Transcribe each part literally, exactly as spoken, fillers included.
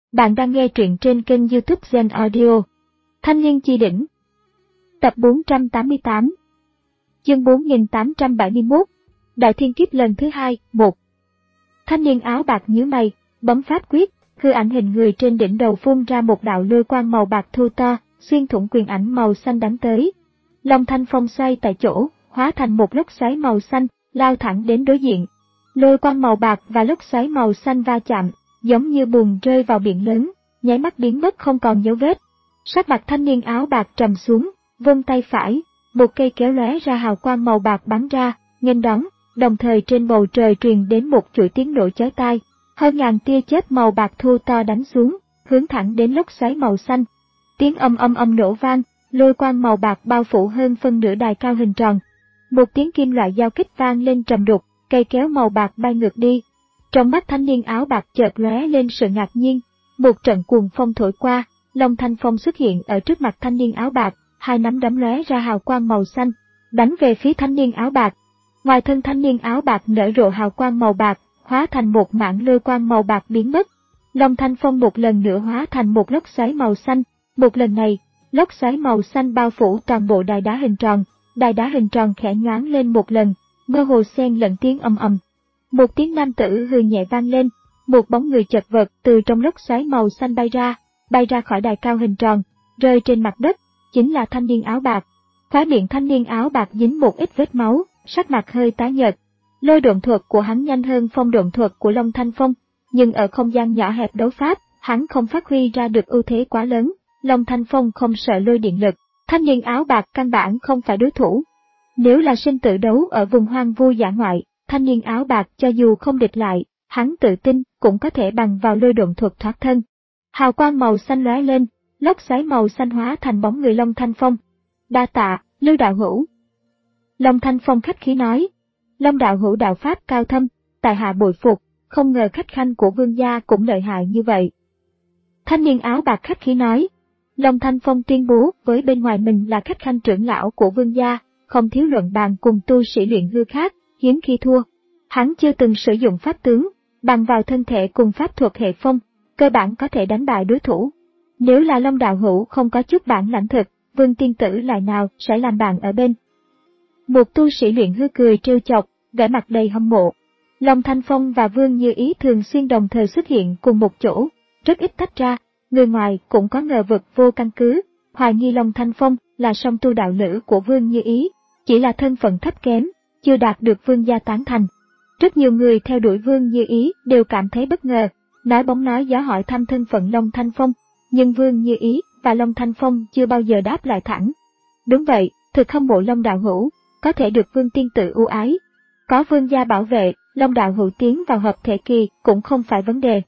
Bạn đang nghe truyện trên kênh YouTube Zen Audio. Thanh niên chi đỉnh. Tập bốn trăm tám mươi tám. Chương bốn nghìn tám trăm bảy mươi mốt. Đại thiên kiếp lần thứ hai, một. Thanh niên áo bạc nhíu mày, bấm pháp quyết, hư ảnh hình người trên đỉnh đầu phun ra một đạo lôi quang màu bạc thô to, xuyên thủng quyền ảnh màu xanh đánh tới. Long Thanh Phong xoay tại chỗ, hóa thành một lốc xoáy màu xanh, lao thẳng đến đối diện. Lôi quang màu bạc và lốc xoáy màu xanh va chạm, giống như bùn rơi vào biển lớn, nháy mắt biến mất không còn dấu vết. Sắc mặt thanh niên áo bạc trầm xuống, vung tay phải, một cây kéo lóe ra hào quang màu bạc bắn ra, nghênh đón, đồng thời trên bầu trời truyền đến một chuỗi tiếng nổ chói tai, hơn ngàn tia chớp màu bạc thô to đánh xuống, hướng thẳng đến lốc xoáy màu xanh. Tiếng âm âm âm nổ vang, lôi quang màu bạc bao phủ hơn phân nửa đài cao hình tròn. Một tiếng kim loại giao kích vang lên trầm đục, cây kéo màu bạc bay ngược đi. Trong mắt thanh niên áo bạc chợt lóe lên sự ngạc nhiên, một trận cuồng phong thổi qua, Long Thanh Phong xuất hiện ở trước mặt thanh niên áo bạc, hai nắm đấm lóe ra hào quang màu xanh, đánh về phía thanh niên áo bạc. Ngoài thân thanh niên áo bạc nở rộ hào quang màu bạc, hóa thành một mảng lôi quang màu bạc biến mất. Long Thanh Phong một lần nữa hóa thành một lốc xoáy màu xanh, một lần này, lốc xoáy màu xanh bao phủ toàn bộ đài đá hình tròn, đài đá hình tròn khẽ nhoáng lên một lần, mơ hồ xen lẫn tiếng ầm ầm. Một tiếng nam tử hừ nhẹ vang lên, một bóng người chật vật từ trong lốc xoáy màu xanh bay ra, bay ra khỏi đài cao hình tròn, rơi trên mặt đất, chính là thanh niên áo bạc. Khóe miệng thanh niên áo bạc dính một ít vết máu, sắc mặt hơi tái nhợt. Lôi độn thuật của hắn nhanh hơn phong độn thuật của Long Thanh Phong, nhưng ở không gian nhỏ hẹp đấu pháp, hắn không phát huy ra được ưu thế quá lớn. Long Thanh Phong không sợ lôi điện lực, thanh niên áo bạc căn bản không phải đối thủ. Nếu là sinh tử đấu ở vùng hoang vu dã ngoại, thanh niên áo bạc cho dù không địch lại, hắn tự tin cũng có thể bằng vào lôi độn thuật thoát thân. Hào quang màu xanh lóe lên, lốc xoáy màu xanh hóa thành bóng người Long Thanh Phong. Đa tạ, Lưu đạo hữu. Long Thanh Phong khách khí nói. Long đạo hữu đạo pháp cao thâm, tại hạ bội phục, không ngờ khách khanh của vương gia cũng lợi hại như vậy. Thanh niên áo bạc khách khí nói. Long Thanh Phong tuyên bố với bên ngoài mình là khách khanh trưởng lão của vương gia, không thiếu luận bàn cùng tu sĩ luyện hư khác, hiếm khi thua. Hắn chưa từng sử dụng pháp tướng, bằng vào thân thể cùng pháp thuật hệ phong, cơ bản có thể đánh bại đối thủ. Nếu là Long đạo hữu không có chút bản lãnh thực, Vương tiên tử lại nào sẽ làm bạn ở bên. Một tu sĩ luyện hư cười trêu chọc, vẻ mặt đầy hâm mộ. Long Thanh Phong và Vương Như Ý thường xuyên đồng thời xuất hiện cùng một chỗ, rất ít tách ra, người ngoài cũng có ngờ vực vô căn cứ, hoài nghi Long Thanh Phong là song tu đạo lữ của Vương Như Ý, chỉ là thân phận thấp kém, chưa đạt được vương gia tán thành. Rất nhiều người theo đuổi Vương Như Ý đều cảm thấy bất ngờ, nói bóng nói gió hỏi thăm thân phận Long Thanh Phong, nhưng Vương Như Ý và Long Thanh Phong chưa bao giờ đáp lại thẳng. Đúng vậy, thực hâm mộ Long đạo hữu, có thể được Vương tiên tử ưu ái. Có vương gia bảo vệ, Long đạo hữu tiến vào hợp thể kỳ cũng không phải vấn đề.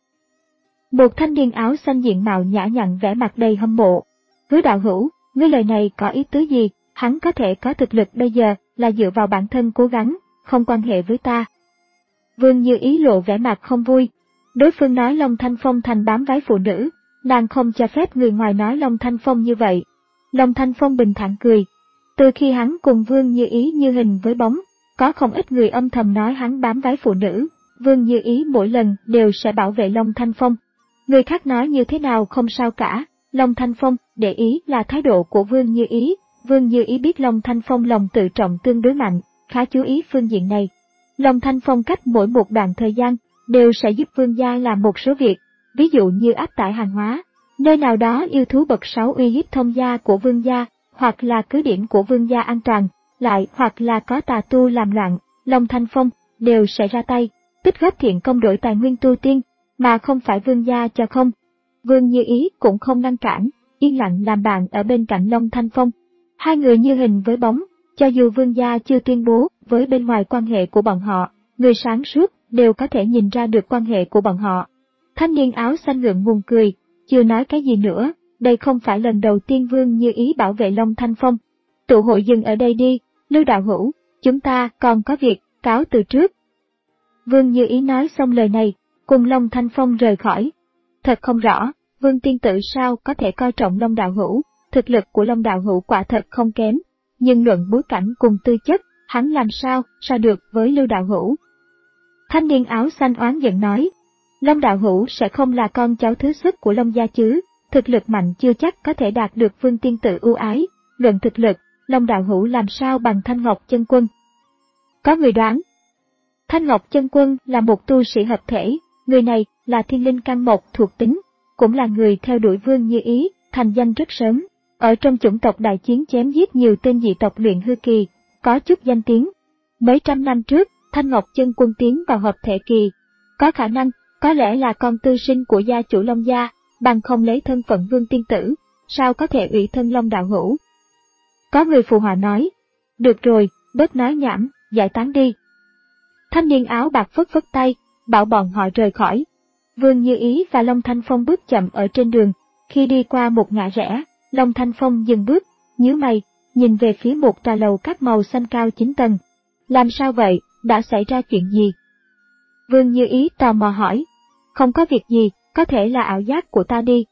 Một thanh niên áo xanh diện mạo nhã nhặn vẻ mặt đầy hâm mộ. Hứa đạo hữu, ngươi lời này có ý tứ gì? Hắn có thể có thực lực bây giờ là dựa vào bản thân cố gắng, không quan hệ với ta. Vương Như Ý lộ vẻ mặt không vui. Đối phương nói Long Thanh Phong thành bám váy phụ nữ, nàng không cho phép người ngoài nói Long Thanh Phong như vậy. Long Thanh Phong bình thản cười. Từ khi hắn cùng Vương Như Ý như hình với bóng, có không ít người âm thầm nói hắn bám váy phụ nữ, Vương Như Ý mỗi lần đều sẽ bảo vệ Long Thanh Phong. Người khác nói như thế nào không sao cả, Long Thanh Phong để ý là thái độ của Vương Như Ý. Vương Như Ý biết Long Thanh Phong lòng tự trọng tương đối mạnh, khá chú ý phương diện này. Long Thanh Phong cách mỗi một đoạn thời gian, đều sẽ giúp vương gia làm một số việc, ví dụ như áp tải hàng hóa, nơi nào đó yêu thú bậc sáu uy hiếp thông gia của vương gia, hoặc là cứ điểm của vương gia an toàn, lại hoặc là có tà tu làm loạn, Long Thanh Phong đều sẽ ra tay, tích góp thiện công đổi tài nguyên tu tiên, mà không phải vương gia cho không. Vương Như Ý cũng không ngăn cản, yên lặng làm bạn ở bên cạnh Long Thanh Phong. Hai người như hình với bóng, cho dù vương gia chưa tuyên bố với bên ngoài quan hệ của bọn họ, người sáng suốt đều có thể nhìn ra được quan hệ của bọn họ. Thanh niên áo xanh ngượng ngùng cười, chưa nói cái gì nữa, đây không phải lần đầu tiên Vương Như Ý bảo vệ Long Thanh Phong. Tụ hội dừng ở đây đi, Lưu đạo hữu, chúng ta còn có việc, cáo từ trước. Vương Như Ý nói xong lời này, cùng Long Thanh Phong rời khỏi. Thật không rõ, Vương tiên tử sao có thể coi trọng Long đạo hữu, thực lực của Long đạo hữu quả thật không kém, nhưng luận bối cảnh cùng tư chất, hắn làm sao so được với Lưu đạo hữu. Thanh niên áo xanh oán giận nói. Long đạo hữu sẽ không là con cháu thứ xuất của Long gia chứ, thực lực mạnh chưa chắc có thể đạt được Vương tiên tử ưu ái, luận thực lực, Long đạo hữu làm sao bằng Thanh Ngọc Chân Quân. Có người đoán, Thanh Ngọc Chân Quân là một tu sĩ hợp thể, người này là thiên linh căn mộc thuộc tính, cũng là người theo đuổi Vương Như Ý, thành danh rất sớm, ở trong chủng tộc đại chiến chém giết nhiều tên dị tộc luyện hư kỳ, có chút danh tiếng. Mấy trăm năm trước, Thanh Ngọc Chân Quân tiến vào hợp thể kỳ, có khả năng, có lẽ là con tư sinh của gia chủ Long gia, bằng không lấy thân phận Vương tiên tử, sao có thể ủy thân Long đạo hữu. Có người phù họa nói, được rồi, bớt nói nhảm, giải tán đi. Thanh niên áo bạc phất phất tay, bảo bọn họ rời khỏi. Vương Như Ý và Long Thanh Phong bước chậm ở trên đường, khi đi qua một ngã rẽ, Long Thanh Phong dừng bước, nhíu mày, nhìn về phía một tòa lầu các màu xanh cao chín tầng. Làm sao vậy, đã xảy ra chuyện gì? Vương Như Ý tò mò hỏi. Không có việc gì, có thể là ảo giác của ta đi.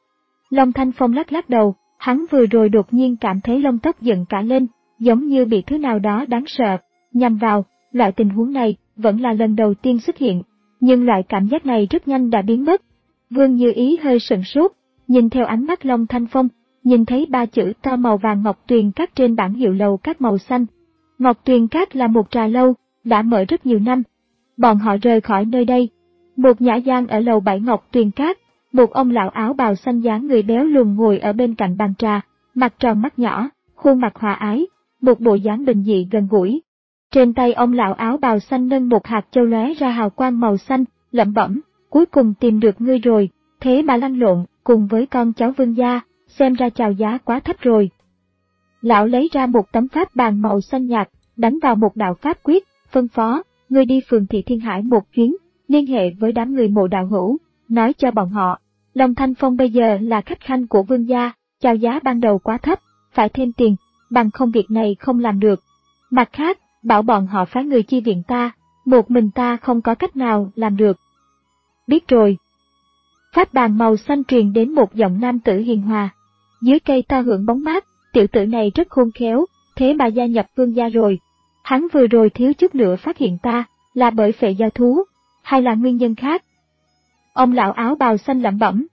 Long Thanh Phong lắc lắc đầu, hắn vừa rồi đột nhiên cảm thấy lông tóc dựng cả lên, giống như bị thứ nào đó đáng sợ nhằm vào. Loại tình huống này vẫn là lần đầu tiên xuất hiện, nhưng loại cảm giác này rất nhanh đã biến mất. Vương Như Ý hơi sửng sốt, nhìn theo ánh mắt Long Thanh Phong, nhìn thấy ba chữ to màu vàng Ngọc Tuyền Các trên bảng hiệu lầu các màu xanh. Ngọc Tuyền Các là một trà lâu, đã mở rất nhiều năm. Bọn họ rời khỏi nơi đây. Một nhã gian ở lầu bảy Ngọc Tuyền Các, một ông lão áo bào xanh dáng người béo lùn ngồi ở bên cạnh bàn trà, mặt tròn mắt nhỏ, khuôn mặt hòa ái, một bộ dáng bình dị gần gũi. Trên tay ông lão áo bào xanh nâng một hạt châu lóe ra hào quang màu xanh, lẩm bẩm, cuối cùng tìm được ngươi rồi, thế mà lăn lộn, cùng với con cháu Vương gia, xem ra chào giá quá thấp rồi. Lão lấy ra một tấm pháp bàn màu xanh nhạt, đánh vào một đạo pháp quyết, phân phó, ngươi đi phường Thị Thiên Hải một chuyến, liên hệ với đám người Mộ đạo hữu, nói cho bọn họ, Long Thanh Phong bây giờ là khách khanh của Vương gia, chào giá ban đầu quá thấp, phải thêm tiền, bằng không việc này không làm được. Mặt khác, bảo bọn họ phái người chi viện ta, một mình ta không có cách nào làm được. Biết rồi. Pháp bàn màu xanh truyền đến một giọng nam tử hiền hòa. Dưới cây to hưởng bóng mát, tiểu tử này rất khôn khéo, thế mà gia nhập Vương gia rồi. Hắn vừa rồi thiếu chút nữa phát hiện ta, là bởi phệ giao thú, hay là nguyên nhân khác? Ông lão áo bào xanh lẩm bẩm.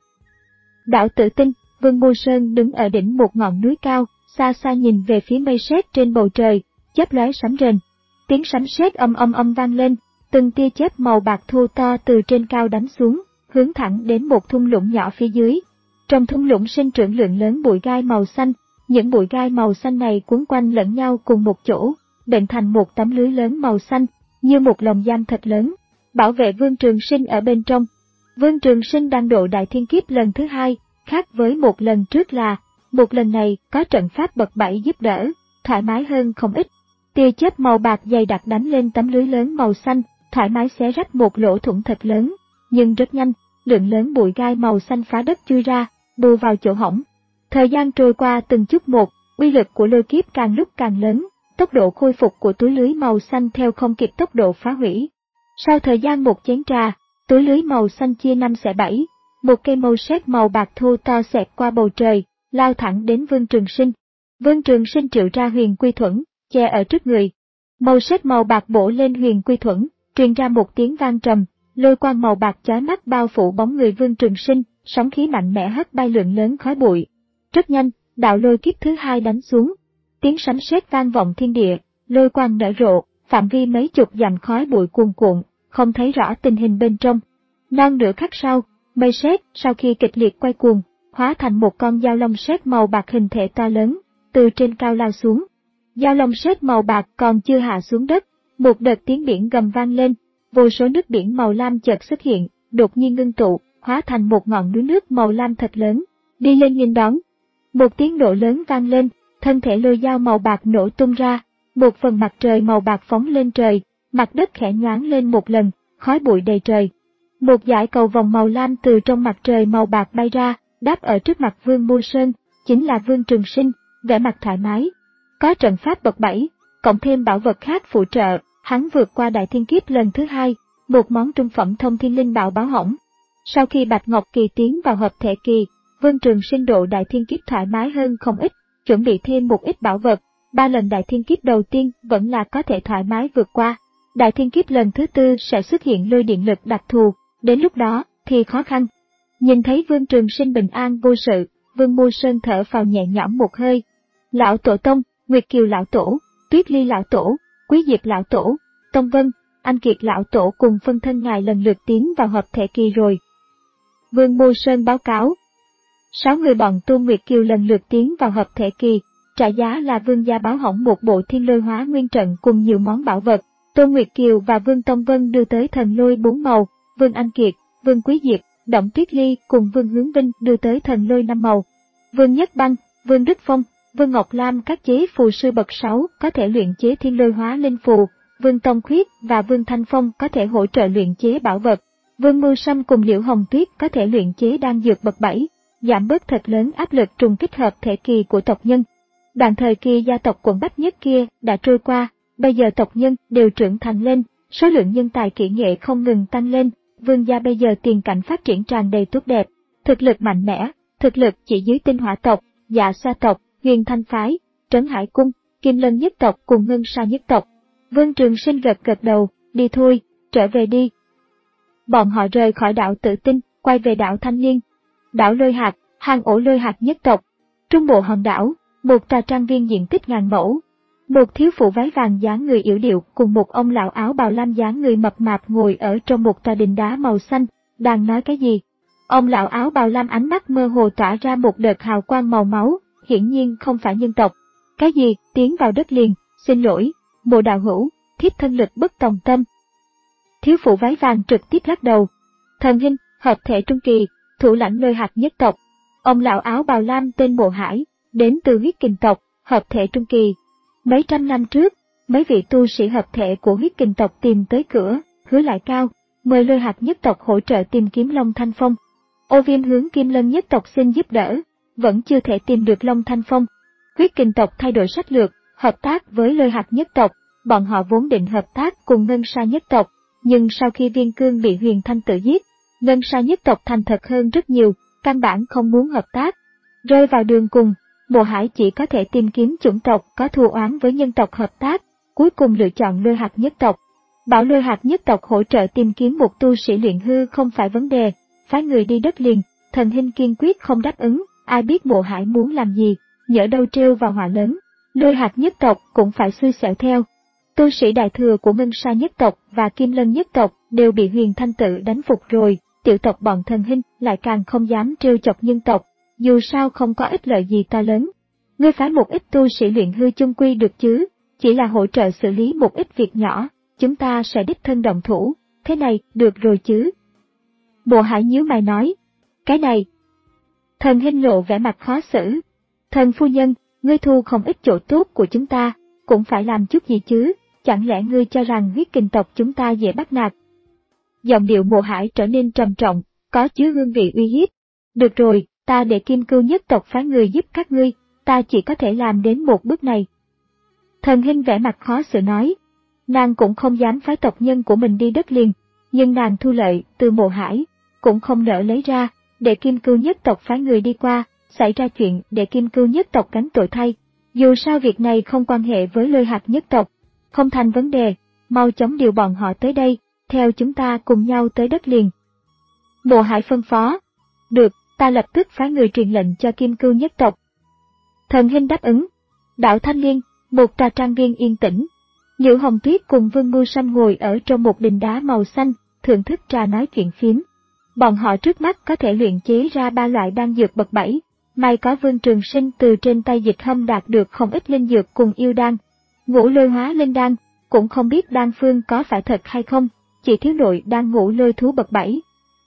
Đạo Tử Tinh, Vương Mô Sơn đứng ở đỉnh một ngọn núi cao, xa xa nhìn về phía mây sét trên bầu trời, chớp lóe sấm rền. Tiếng sấm sét âm âm âm vang lên, từng tia chớp màu bạc thô to từ trên cao đánh xuống, hướng thẳng đến một thung lũng nhỏ phía dưới. Trong thung lũng sinh trưởng lượng lớn bụi gai màu xanh, những bụi gai màu xanh này quấn quanh lẫn nhau cùng một chỗ, bệnh thành một tấm lưới lớn màu xanh, như một lồng giam thật lớn, bảo vệ Vương Trường Sinh ở bên trong. Vương Trường Sinh đang độ đại thiên kiếp lần thứ hai, khác với một lần trước là, một lần này có trận pháp bậc bảy giúp đỡ, thoải mái hơn không ít. Tia chớp màu bạc dày đặc đánh lên tấm lưới lớn màu xanh, thoải mái xé rách một lỗ thủng thật lớn, nhưng rất nhanh, lượng lớn bụi gai màu xanh phá đất chui ra, bù vào chỗ hỏng. Thời gian trôi qua từng chút một, uy lực của lôi kiếp càng lúc càng lớn, tốc độ khôi phục của túi lưới màu xanh theo không kịp tốc độ phá hủy. Sau thời gian một chén trà, túi lưới màu xanh chia năm xẻ bảy, một cây mâu sét màu bạc thô to xẹt qua bầu trời, lao thẳng đến Vương Trường Sinh. Vương Trường Sinh triệu ra huyền quy thuẫn, che ở trước người. Màu sét màu bạc bổ lên huyền quy thuẫn, truyền ra một tiếng vang trầm, lôi quang màu bạc chói mắt bao phủ bóng người Vương Trường Sinh, sóng khí mạnh mẽ hất bay lượng lớn khói bụi. Rất nhanh, đạo lôi kiếp thứ hai đánh xuống. Tiếng sấm sét vang vọng thiên địa, lôi quang nở rộ, phạm vi mấy chục dặm khói bụi cuồn cuộn, không thấy rõ tình hình bên trong. Non nửa khắc sau, mây sét sau khi kịch liệt quay cuồng, hóa thành một con dao long sét màu bạc hình thể to lớn, từ trên cao lao xuống. Dao long sét màu bạc còn chưa hạ xuống đất, một đợt tiếng biển gầm vang lên, vô số nước biển màu lam chợt xuất hiện, đột nhiên ngưng tụ, hóa thành một ngọn núi nước màu lam thật lớn, đi lên nghênh đón. Một tiếng nổ lớn vang lên, thân thể lôi dao màu bạc nổ tung ra, một phần mặt trời màu bạc phóng lên trời, mặt đất khẽ nhoáng lên một lần, khói bụi đầy trời. Một dải cầu vòng màu lam từ trong mặt trời màu bạc bay ra, đáp ở trước mặt Vương Mô Sơn, chính là Vương Trường Sinh, vẻ mặt thoải mái. Có trận pháp bậc bảy, cộng thêm bảo vật khác phụ trợ, hắn vượt qua đại thiên kiếp lần thứ hai, một món trung phẩm thông thiên linh bảo báo hỏng. Sau khi Bạch Ngọc Kỳ tiến vào hợp thể kỳ, Vương Trường Sinh độ đại thiên kiếp thoải mái hơn không ít, chuẩn bị thêm một ít bảo vật, ba lần đại thiên kiếp đầu tiên vẫn là có thể thoải mái vượt qua. Đại thiên kiếp lần thứ tư sẽ xuất hiện lôi điện lực đặc thù, Đến lúc đó thì khó khăn. Nhìn thấy Vương Trường Sinh bình an vô sự, Vương Mưu Sơn thở phào nhẹ nhõm một hơi. Lão Tổ Tông, Nguyệt Kiều Lão Tổ, Tuyết Ly Lão Tổ, Quý Diệp Lão Tổ, Tông Vân, Anh Kiệt Lão Tổ cùng phân thân ngài lần lượt tiến vào hợp thể kỳ rồi. Vương Mưu Sơn báo cáo. Sáu người bọn Tu Nguyệt Kiều lần lượt tiến vào hợp thể kỳ, trả giá là Vương gia báo hỏng một bộ thiên lôi hóa nguyên trận cùng nhiều món bảo vật. Tô Nguyệt Kiều và Vương Tông Vân đưa tới thần lôi bốn màu, Vương Anh Kiệt, Vương Quý Diệp, Động Tuyết Ly cùng Vương Hướng Vinh đưa tới thần lôi năm màu. Vương Nhất Băng, Vương Đức Phong, Vương Ngọc Lam các chế phù sư bậc sáu có thể luyện chế thiên lôi hóa linh phù, Vương Tông Khuyết và Vương Thanh Phong có thể hỗ trợ luyện chế bảo vật, Vương Mưu Sâm cùng Liễu Hồng Tuyết có thể luyện chế đan dược bậc bảy, giảm bớt thật lớn áp lực trùng kích hợp thể kỳ của tộc nhân. Đoạn thời kỳ gia tộc quận Bách Nhất kia đã trôi qua, bây giờ tộc nhân đều trưởng thành lên, số lượng nhân tài kỹ nghệ không ngừng tăng lên, Vương gia bây giờ tiền cảnh phát triển tràn đầy tốt đẹp, thực lực mạnh mẽ, thực lực chỉ dưới Tinh Hỏa tộc, Dạ Sa tộc, Huyền Thanh phái, Trấn Hải cung, Kim Lân nhất tộc cùng Ngân Sa nhất tộc. Vương Trường Sinh gật gật đầu, đi thôi, trở về đi. Bọn họ rời khỏi đảo Tự Tinh, quay về đảo Thanh Liên. Đảo Lôi Hạt, hang ổ Lôi Hạt nhất tộc. Trung bộ hòn đảo, một tòa trang viên diện tích ngàn mẫu. Một thiếu phụ váy vàng dáng người yểu điệu cùng một ông lão áo bào lam dáng người mập mạp ngồi ở trong một tòa đình đá màu xanh, đang nói cái gì. Ông lão áo bào lam ánh mắt mơ hồ tỏa ra một đợt hào quang màu máu, hiển nhiên không phải nhân tộc. Cái gì, tiến vào đất liền, xin lỗi, Mộ đạo hữu, thiếp thân lực bất tòng tâm. Thiếu phụ váy vàng trực tiếp lắc đầu. Thần huynh, hợp thể trung kỳ, thủ lãnh Lôi Hạt nhất tộc. Ông lão áo bào lam tên Mộ Hải, đến từ huyết kình tộc, hợp thể trung kỳ. Mấy trăm năm trước, mấy vị tu sĩ hợp thể của huyết kình tộc tìm tới cửa, hứa lại cao, mời Lôi Hạt nhất tộc hỗ trợ tìm kiếm Long Thanh Phong. Ô Viêm hướng Kim Lân nhất tộc xin giúp đỡ, vẫn chưa thể tìm được Long Thanh Phong. Huyết kình tộc thay đổi sách lược, hợp tác với Lôi Hạt nhất tộc, bọn họ vốn định hợp tác cùng Ngân Sa nhất tộc, nhưng sau khi Viên Cương bị Huyền Thanh tự giết, Ngân Sa nhất tộc thành thật hơn rất nhiều, căn bản không muốn hợp tác. Rơi vào đường cùng, Mộ Hải chỉ có thể tìm kiếm chủng tộc có thù oán với nhân tộc hợp tác, cuối cùng lựa chọn Lôi Hạt nhất tộc. Bảo Lôi Hạt nhất tộc hỗ trợ tìm kiếm một tu sĩ luyện hư không phải vấn đề, phái người đi đất liền, thần huynh kiên quyết không đáp ứng, ai biết Mộ Hải muốn làm gì, nhỡ đâu trêu vào họa lớn. Lôi Hạt nhất tộc cũng phải xui xẻo theo. Tu sĩ đại thừa của Ngân Sa nhất tộc và Kim Lân nhất tộc đều bị Huyền Thanh tự đánh phục rồi, tiểu tộc bọn thần huynh lại càng không dám trêu chọc nhân tộc, dù sao không có ích lợi gì to lớn. Ngươi phái một ít tu sĩ luyện hư chung quy được chứ, chỉ là hỗ trợ xử lý một ít việc nhỏ, chúng ta sẽ đích thân động thủ, thế này được rồi chứ. Mộ Hải nhíu mày nói, cái này. Thần huynh lộ vẻ mặt khó xử. Thần phu nhân, ngươi thu không ít chỗ tốt của chúng ta, cũng phải làm chút gì chứ, chẳng lẽ ngươi cho rằng huyết kình tộc chúng ta dễ bắt nạt. Giọng điệu Mộ Hải trở nên trầm trọng, có chứa hương vị uy hiếp. Được rồi, ta để Kim Cưu nhất tộc phái người giúp các ngươi, ta chỉ có thể làm đến một bước này. Thần huynh vẻ mặt khó xử nói, nàng cũng không dám phái tộc nhân của mình đi đất liền, nhưng nàng thu lợi từ Mộ Hải, cũng không nỡ lấy ra, để Kim Cưu nhất tộc phái người đi qua, xảy ra chuyện để Kim Cưu nhất tộc gánh tội thay. Dù sao việc này không quan hệ với Lôi Hạt nhất tộc, không thành vấn đề, mau chóng điều bọn họ tới đây, theo chúng ta cùng nhau tới đất liền. Mộ Hải phân phó, được, ta lập tức phái người truyền lệnh cho Kim Cưu nhất tộc. Thần huynh đáp ứng. Đảo Thanh Liên, một tòa trang viên yên tĩnh. Liễu Hồng Tuyết cùng Vương Mưu Sâm ngồi ở trong một đình đá màu xanh, thưởng thức trà nói chuyện phiếm. Bọn họ trước mắt có thể luyện chế ra ba loại đan dược bậc bảy, may có Vương Trường Sinh từ trên tay Dịch Hâm đạt được không ít linh dược cùng yêu đan. Ngũ lôi hóa linh đan, cũng không biết đan phương có phải thật hay không, chỉ thiếu nội đan ngũ lôi thú bậc bảy.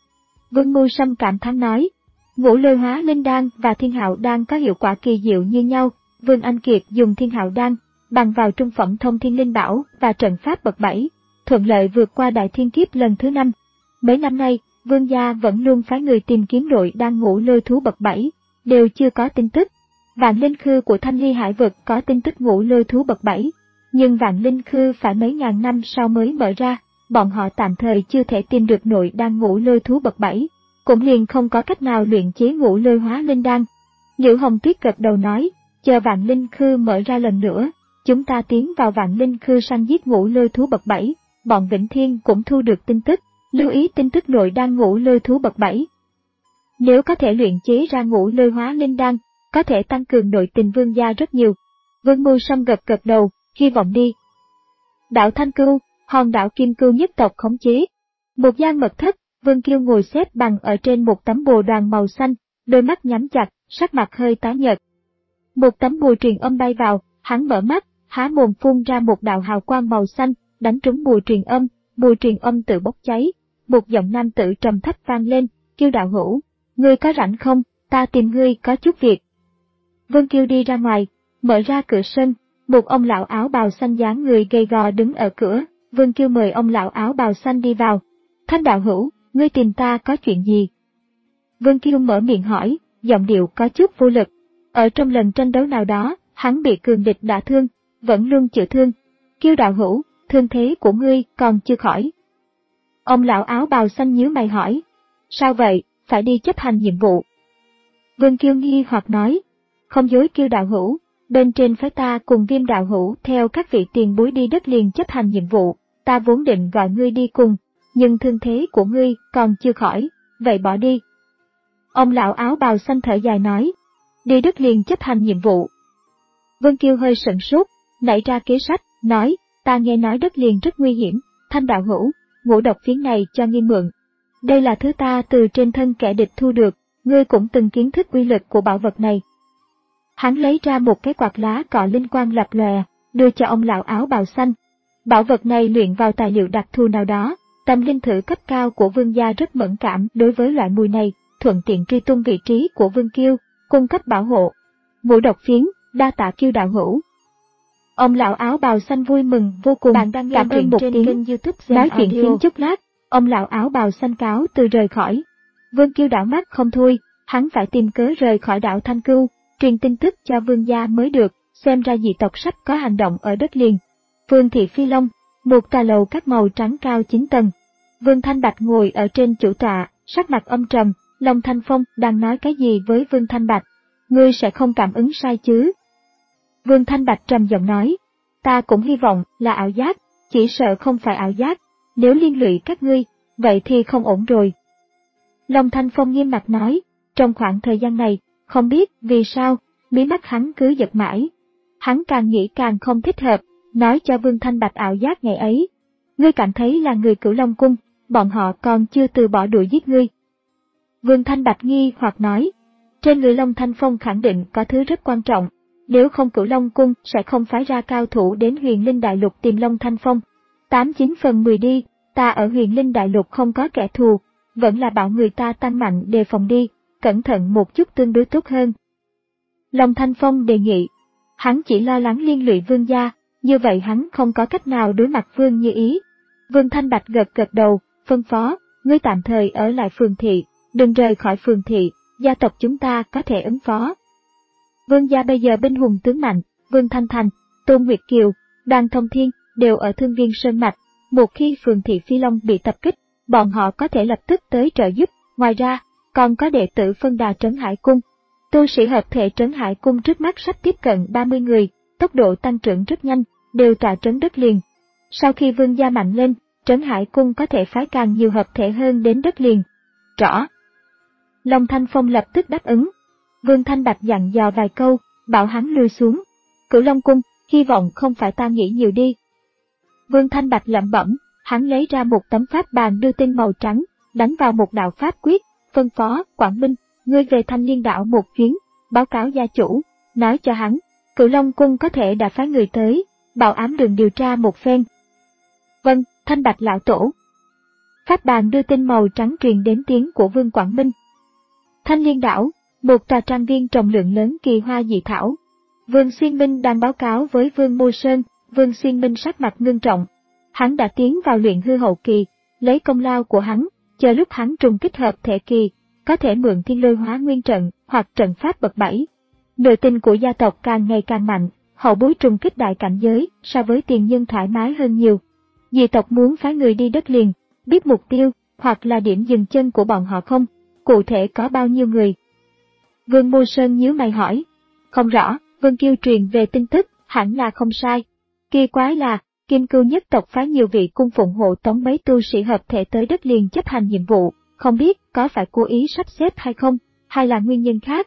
Vương Mưu Sâm cảm thán nói, ngũ lôi hóa linh đan và thiên hạo đan có hiệu quả kỳ diệu như nhau. Vương Anh Kiệt dùng thiên hạo đan, bằng vào trung phẩm thông thiên linh bảo và trận pháp bậc bảy, thuận lợi vượt qua đại thiên kiếp lần thứ năm. Mấy năm nay, Vương gia vẫn luôn phái người tìm kiếm nội đan ngũ lôi thú bậc bảy, đều chưa có tin tức. Vạn Linh Khư của Thanh Ly Hải vực có tin tức ngũ lôi thú bậc bảy, nhưng Vạn Linh Khư phải mấy ngàn năm sau mới mở ra, bọn họ tạm thời chưa thể tìm được nội đan ngũ lôi thú bậc bảy, cũng liền không có cách nào luyện chế ngũ lôi hóa linh đan. Liễu Hồng Tuyết gật đầu nói, chờ Vạn Linh Khư mở ra lần nữa, chúng ta tiến vào Vạn Linh Khư săn giết ngũ lôi thú bậc bảy, bọn Vĩnh Thiên cũng thu được tin tức, Lưu ý tin tức nội đan ngũ lôi thú bậc bảy. Nếu có thể luyện chế ra ngũ lôi hóa linh đan, có thể tăng cường nội tình Vương gia rất nhiều. Vương Mưu Sâm gật gật đầu, hy vọng đi. Đảo Thanh Cưu, hòn đảo Kim Cưu nhất tộc khống chế. Một gian mật thất, Vương Kiêu ngồi xếp bằng ở trên một tấm bồ đoàn màu xanh, đôi mắt nhắm chặt, sắc mặt hơi tái nhợt. Một tấm bùa truyền âm bay vào, hắn mở mắt, há mồm phun ra một đạo hào quang màu xanh, đánh trúng bùa truyền âm, bùa truyền âm tự bốc cháy. Một giọng nam tử trầm thấp vang lên, Kiêu đạo hữu, ngươi có rảnh không, ta tìm ngươi có chút việc. Vương Kiêu đi ra ngoài, mở ra cửa sân, một ông lão áo bào xanh dáng người gầy gò đứng ở cửa, Vương Kiêu mời ông lão áo bào xanh đi vào. Thanh đạo hữu, ngươi tìm ta có chuyện gì? Vương Kiêu mở miệng hỏi, giọng điệu có chút vô lực. Ở trong lần tranh đấu nào đó, hắn bị cường địch đả thương, vẫn luôn chữa thương. Kiêu đạo hữu, thương thế của ngươi còn chưa khỏi. Ông lão áo bào xanh nhíu mày hỏi, sao vậy, phải đi chấp hành nhiệm vụ. Vương Kiêu nghi hoặc nói, không dối Kiêu đạo hữu, bên trên phái ta cùng Viêm đạo hữu theo các vị tiền bối đi đất liền chấp hành nhiệm vụ, ta vốn định gọi ngươi đi cùng, nhưng thương thế của ngươi còn chưa khỏi, vậy bỏ đi. Ông lão áo bào xanh thở dài nói, đi đất liền chấp hành nhiệm vụ. Vương Kiêu hơi sửng sốt, nảy ra kế sách, nói, ta nghe nói đất liền rất nguy hiểm, Thanh đạo hữu, ngũ độc phiến này cho ngươi mượn. Đây là thứ ta từ trên thân kẻ địch thu được, ngươi cũng từng kiến thức uy lực của bảo vật này. Hắn lấy ra một cái quạt lá cọ linh quang lập lòe, đưa cho ông lão áo bào xanh. Bảo vật này luyện vào tài liệu đặc thù nào đó, tâm linh thử cấp cao của Vương gia rất mẫn cảm đối với loại mùi này, thuận tiện truy tung vị trí của Vương Kiêu, cung cấp bảo hộ. Ngũ độc phiến, đa tạ Kiêu đạo hữu. Ông lão áo bào xanh vui mừng vô cùng. Bạn đang nghe chuyện trên tiếng, kênh YouTube nói chuyện phiếm chốc lát, ông lão áo bào xanh cáo từ rời khỏi. Vương Kiêu đảo mắt không thôi, hắn phải tìm cớ rời khỏi đảo Thanh Cưu, truyền tin tức cho Vương gia mới được, xem ra dị tộc sắp có hành động ở đất liền. Vương thị Phi Long, một tòa lầu các màu trắng cao chín tầng. Vương Thanh Bạch ngồi ở trên chủ tọa, sắc mặt âm trầm, Long Thanh Phong đang nói cái gì với Vương Thanh Bạch? Ngươi sẽ không cảm ứng sai chứ? Vương Thanh Bạch trầm giọng nói, ta cũng hy vọng là ảo giác, chỉ sợ không phải ảo giác, nếu liên lụy các ngươi, vậy thì không ổn rồi. Long Thanh Phong nghiêm mặt nói, trong khoảng thời gian này, không biết vì sao, mí mắt hắn cứ giật mãi. Hắn càng nghĩ càng không thích hợp, nói cho Vương Thanh Bạch ảo giác ngày ấy. Ngươi cảm thấy là người Cửu Long Cung, bọn họ còn chưa từ bỏ đuổi giết ngươi. Vương Thanh Bạch nghi hoặc nói, trên người Long Thanh Phong khẳng định có thứ rất quan trọng, nếu không Cửu Long Cung sẽ không phái ra cao thủ đến Huyền Linh Đại Lục tìm Long Thanh Phong. Tám chín phần mười đi, ta ở Huyền Linh Đại Lục không có kẻ thù, vẫn là bảo người ta tăng mạnh đề phòng đi, cẩn thận một chút tương đối tốt hơn. Long Thanh Phong đề nghị, hắn chỉ lo lắng liên lụy Vương gia, như vậy hắn không có cách nào đối mặt Vương Như Ý. Vương Thanh Bạch gật gật đầu, phân phó, ngươi tạm thời ở lại phường thị, đừng rời khỏi phường thị, gia tộc chúng ta có thể ứng phó. Vương gia bây giờ binh hùng tướng mạnh, Vương Thanh Thành, Tôn Nguyệt Kiều, Đoàn Thông Thiên đều ở Thương Viên Sơn Mạch, một khi phường thị Phi Long bị tập kích, bọn họ có thể lập tức tới trợ giúp, ngoài ra, còn có đệ tử phân đà Trấn Hải Cung. Tu sĩ hợp thể Trấn Hải Cung trước mắt sắp tiếp cận ba mươi người, tốc độ tăng trưởng rất nhanh, đều tọa trấn đất liền. Sau khi Vương gia mạnh lên, Trấn Hải Cung có thể phái càng nhiều hợp thể hơn đến đất liền. Rõ. Long Thanh Phong lập tức đáp ứng. Vương Thanh Bạch dặn dò vài câu, bảo hắn lui xuống. Cửu Long Cung, hy vọng không phải ta nghĩ nhiều đi. Vương Thanh Bạch lẩm bẩm, hắn lấy ra một tấm pháp bàn đưa tin màu trắng, đánh vào một đạo pháp quyết, phân phó, Quảng Minh, ngươi về Thanh Liên đảo một chuyến, báo cáo gia chủ, nói cho hắn, Cửu Long Cung có thể đã phái người tới, bảo ám đường điều tra một phen. Vâng, Thanh Bạch lão tổ. Pháp bàn đưa tin màu trắng truyền đến tiếng của Vương Quảng Minh. Thanh Liên đảo, một tòa trang viên trồng lượng lớn kỳ hoa dị thảo. Vương Xuyên Minh đang báo cáo với Vương Mô Sơn, Vương Xuyên Minh sắc mặt ngưng trọng. Hắn đã tiến vào luyện hư hậu kỳ, lấy công lao của hắn, chờ lúc hắn trùng kích hợp thể kỳ, có thể mượn thiên lôi hóa nguyên trận hoặc trận pháp bậc bảy. Nội tình của gia tộc càng ngày càng mạnh, hậu bối trùng kích đại cảnh giới so với tiền nhân thoải mái hơn nhiều. Dị tộc muốn phái người đi đất liền, biết mục tiêu, hoặc là điểm dừng chân của bọn họ không, cụ thể có bao nhiêu người. Vương Mô Sơn nhíu mày hỏi, không rõ, Vương Kiêu truyền về tin tức, hẳn là không sai. Kỳ quái là, Kim Cưu nhất tộc phái nhiều vị cung phụng hộ tống mấy tu sĩ hợp thể tới đất liền chấp hành nhiệm vụ, không biết có phải cố ý sắp xếp hay không, hay là nguyên nhân khác.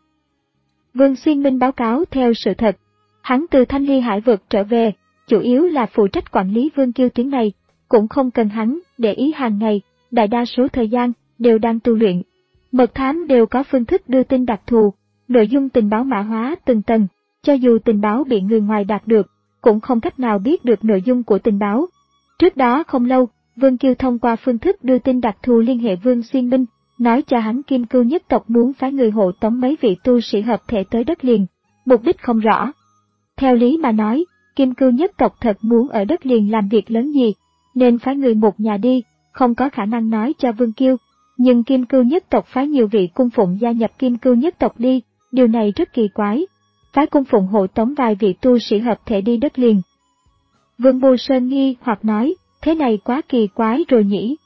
Vương Xuyên Minh báo cáo theo sự thật. Hắn từ Thanh Ly Hải vực trở về, chủ yếu là phụ trách quản lý Vương Kiêu tuyến này, cũng không cần hắn để ý hàng ngày, đại đa số thời gian đều đang tu luyện. Mật thám đều có phương thức đưa tin đặc thù, nội dung tình báo mã hóa từng tầng, cho dù tình báo bị người ngoài đạt được, cũng không cách nào biết được nội dung của tình báo. Trước đó không lâu, Vương Kiêu thông qua phương thức đưa tin đặc thù liên hệ Vương Xuyên Minh, nói cho hắn Kim Cưu nhất tộc muốn phái người hộ tống mấy vị tu sĩ hợp thể tới đất liền, mục đích không rõ. Theo lý mà nói, Kim Cưu nhất tộc thật muốn ở đất liền làm việc lớn gì, nên phái người một nhà đi, không có khả năng nói cho Vương Kiêu. Nhưng Kim Cưu nhất tộc phái nhiều vị cung phụng gia nhập Kim Cưu nhất tộc đi, điều này rất kỳ quái. Phái cung phụng hộ tống vài vị tu sĩ hợp thể đi đất liền. Vương Bồ Sơn nghi hoặc nói, thế này quá kỳ quái rồi nhỉ.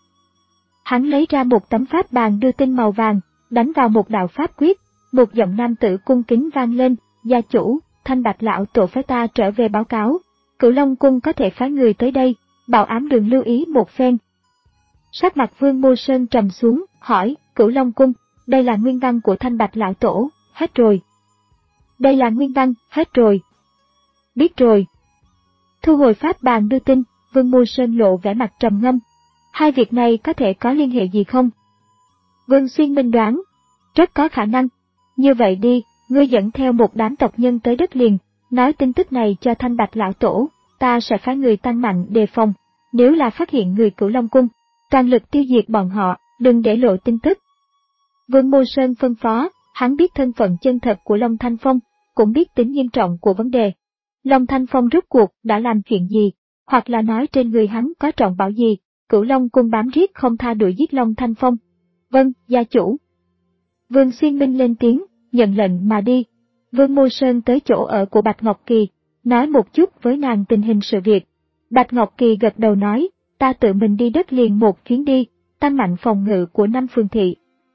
Hắn lấy ra một tấm pháp bàn đưa tin màu vàng, đánh vào một đạo pháp quyết, một giọng nam tử cung kính vang lên, gia chủ, Thanh Bạch lão tổ phái ta trở về báo cáo, Cửu Long cung có thể phái người tới đây, bảo ám đường lưu ý một phen. Sắc mặt Vương Mô Sơn trầm xuống, hỏi, Cửu Long cung, đây là nguyên văn của Thanh Bạch lão tổ, hết rồi. Đây là nguyên văn, hết rồi. Biết rồi. Thu hồi pháp bàn đưa tin, Vương Mô Sơn lộ vẻ mặt trầm ngâm. Hai việc này có thể có liên hệ gì không? Vương Xuyên Minh đoán, rất có khả năng. Như vậy đi, ngươi dẫn theo một đám tộc nhân tới đất liền, nói tin tức này cho Thanh Bạch lão tổ, ta sẽ phái người tăng mạnh đề phòng. Nếu là phát hiện người Cửu Long cung, toàn lực tiêu diệt bọn họ, đừng để lộ tin tức. Vương Mô Sơn phân phó, hắn biết thân phận chân thật của Long Thanh Phong, cũng biết tính nghiêm trọng của vấn đề. Long Thanh Phong rốt cuộc đã làm chuyện gì, hoặc là nói trên người hắn có trọng bảo gì, Cửu Long cung bám riết không tha đuổi giết Long Thanh Phong. Vâng, gia chủ. Vương Xuyên Minh lên tiếng, nhận lệnh mà đi. Vương Mô Sơn tới chỗ ở của Bạch Ngọc Kỳ, nói một chút với nàng tình hình sự việc. Bạch Ngọc Kỳ gật đầu nói, ta tự mình đi đất liền một chuyến đi, tăng mạnh phòng ngự của năm phường thị.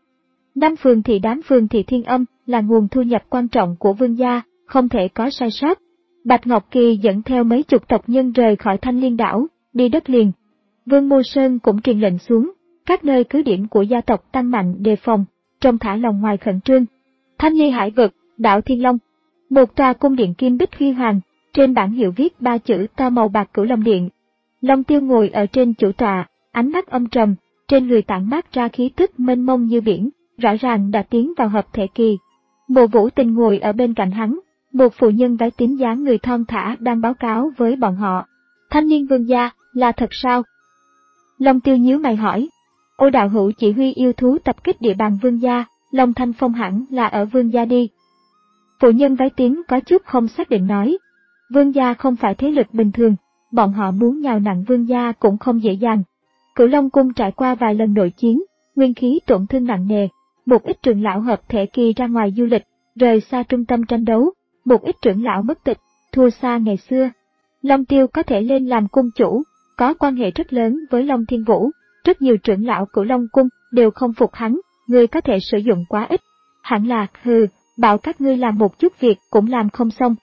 Năm phường thị đám phường thị Thiên Âm là nguồn thu nhập quan trọng của vương gia, không thể có sai sót. Bạch Ngọc Kỳ dẫn theo mấy chục tộc nhân rời khỏi Thanh Liên đảo, đi đất liền. Vương Mô Sơn cũng truyền lệnh xuống, các nơi cứ điểm của gia tộc tăng mạnh đề phòng, trông thả lòng ngoài khẩn trương. Thanh Ly Hải vực, đảo Thiên Long, một tòa cung điện kim bích huy hoàng, trên bảng hiệu viết ba chữ to màu bạc Cửu Long điện. Long Tiêu ngồi ở trên chủ tọa, ánh mắt âm trầm, trên người tản mát ra khí tức mênh mông như biển, rõ ràng đã tiến vào hợp thể kỳ. Mộ Vũ Tình ngồi ở bên cạnh hắn, một phụ nhân váy tím dáng người thon thả đang báo cáo với bọn họ. Thanh niên vương gia, là thật sao? Long Tiêu nhíu mày hỏi. Ô đạo hữu chỉ huy yêu thú tập kích địa bàn vương gia, Long Thanh Phong hẳn là ở vương gia đi. Phụ nhân váy tím có chút không xác định nói. Vương gia không phải thế lực bình thường, bọn họ muốn nhào nặng vương gia cũng không dễ dàng. Cửu Long cung trải qua vài lần nội chiến, nguyên khí tổn thương nặng nề, một ít trưởng lão hợp thể kỳ ra ngoài du lịch, rời xa trung tâm tranh đấu, một ít trưởng lão mất tịch, thua xa ngày xưa. Long Tiêu có thể lên làm cung chủ, có quan hệ rất lớn với Long Thiên Vũ, rất nhiều trưởng lão Cửu Long cung đều không phục hắn, người có thể sử dụng quá ít. Hẳn là, hừ, bảo các ngươi làm một chút việc cũng làm không xong.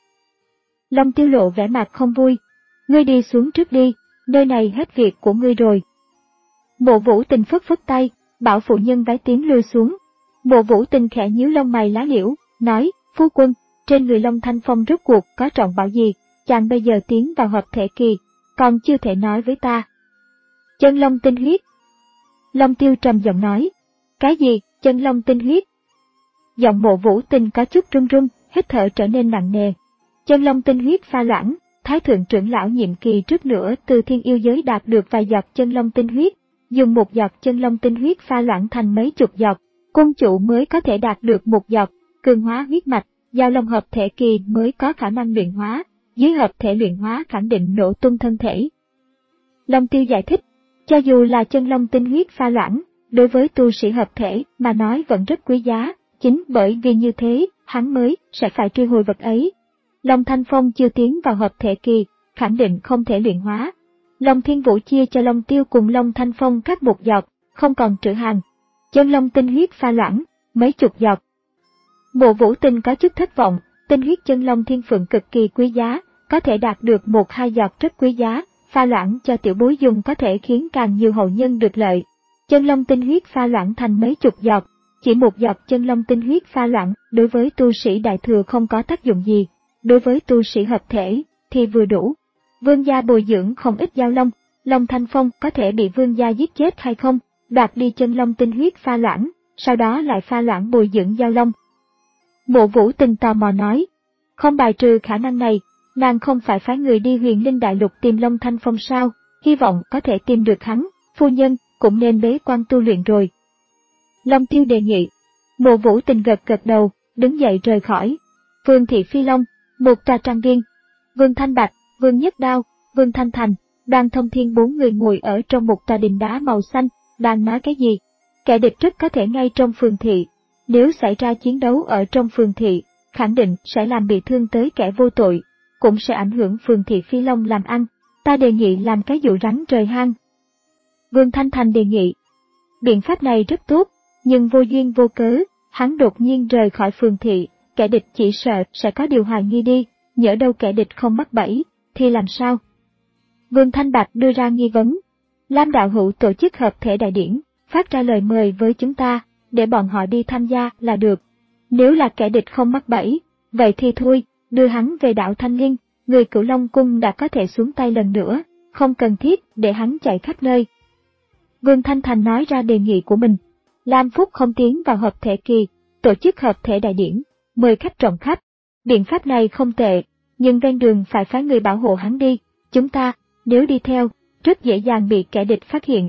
Long Tiêu lộ vẻ mặt không vui. Ngươi đi xuống trước đi, nơi này hết việc của ngươi rồi. Mộ Vũ Tình phất phất tay, bảo phụ nhân váy tím lui xuống. Mộ Vũ Tình khẽ nhíu lông mày lá liễu, nói, phu quân, trên người Long Thanh Phong rốt cuộc có trọng bảo gì, chàng bây giờ tiến vào hợp thể kỳ, còn chưa thể nói với ta. Chân long tinh huyết. Long Tiêu trầm giọng nói, cái gì, chân long tinh huyết? Giọng Mộ Vũ Tình có chút run run, hít thở trở nên nặng nề. Chân long tinh huyết pha loãng, Thái thượng trưởng lão nhiệm kỳ trước nữa từ thiên yêu giới đạt được vài giọt chân long tinh huyết, dùng một giọt chân long tinh huyết pha loãng thành mấy chục giọt, cung chủ mới có thể đạt được một giọt, cường hóa huyết mạch, giao long hợp thể kỳ mới có khả năng luyện hóa, dưới hợp thể luyện hóa khẳng định nổ tung thân thể. Long Tiêu giải thích, cho dù là chân long tinh huyết pha loãng, đối với tu sĩ hợp thể mà nói vẫn rất quý giá, chính bởi vì như thế, hắn mới sẽ phải truy hồi vật ấy. Long Thanh Phong chưa tiến vào hợp thể kỳ, khẳng định không thể luyện hóa. Long Thiên Vũ chia cho Long Tiêu cùng Long Thanh Phong các một giọt, không còn trữ hàng. Chân long tinh huyết pha loãng, mấy chục giọt. Mộ Vũ Tình có chút thất vọng, tinh huyết chân long thiên phượng cực kỳ quý giá, có thể đạt được một hai giọt rất quý giá, pha loãng cho tiểu bối dùng có thể khiến càng nhiều hậu nhân được lợi. Chân long tinh huyết pha loãng thành mấy chục giọt, chỉ một giọt chân long tinh huyết pha loãng đối với tu sĩ đại thừa không có tác dụng gì, đối với tu sĩ hợp thể thì vừa đủ. Vương gia bồi dưỡng không ít giao long, Long Thanh Phong có thể bị vương gia giết chết hay không, đoạt đi chân long tinh huyết pha loãng, sau đó lại pha loãng bồi dưỡng giao long. Mộ Vũ Tình tò mò nói, không bài trừ khả năng này, nàng không phải phái người đi Huyền Linh Đại Lục tìm Long Thanh Phong sao, hy vọng có thể tìm được hắn, phu nhân cũng nên bế quan tu luyện rồi. Long Tiêu đề nghị. Mộ Vũ Tình gật gật đầu, đứng dậy rời khỏi. Vương Thị Phi Long, một tòa trang viên. Vương Thanh Bạch, Vương Nhất Đao, Vương Thanh Thành, Đoàn Thông Thiên bốn người ngồi ở trong một tòa đình đá màu xanh, đang nói cái gì? Kẻ địch rất có thể ngay trong phường thị. Nếu xảy ra chiến đấu ở trong phường thị, khẳng định sẽ làm bị thương tới kẻ vô tội, cũng sẽ ảnh hưởng phường thị Phi Long làm ăn. Ta đề nghị làm cái dụ rắn rời hang. Vương Thanh Thành đề nghị. Biện pháp này rất tốt, nhưng vô duyên vô cớ, hắn đột nhiên rời khỏi phường thị, kẻ địch chỉ sợ sẽ có điều hoài nghi đi, nhỡ đâu kẻ địch không mắc bẫy, thì làm sao? Vương Thanh Bạch đưa ra nghi vấn. Lam đạo hữu tổ chức hợp thể đại điển, phát ra lời mời với chúng ta, để bọn họ đi tham gia là được. Nếu là kẻ địch không mắc bẫy, vậy thì thôi, đưa hắn về đạo Thanh Liên, người Cửu Long Cung đã có thể xuống tay lần nữa, không cần thiết để hắn chạy khắp nơi. Vương Thanh Thành nói ra đề nghị của mình. Lam Phúc không tiến vào hợp thể kỳ, tổ chức hợp thể đại điển, mời khách trọng khách. Biện pháp này không tệ, nhưng ven đường phải phái người bảo hộ hắn đi, chúng ta, nếu đi theo, rất dễ dàng bị kẻ địch phát hiện.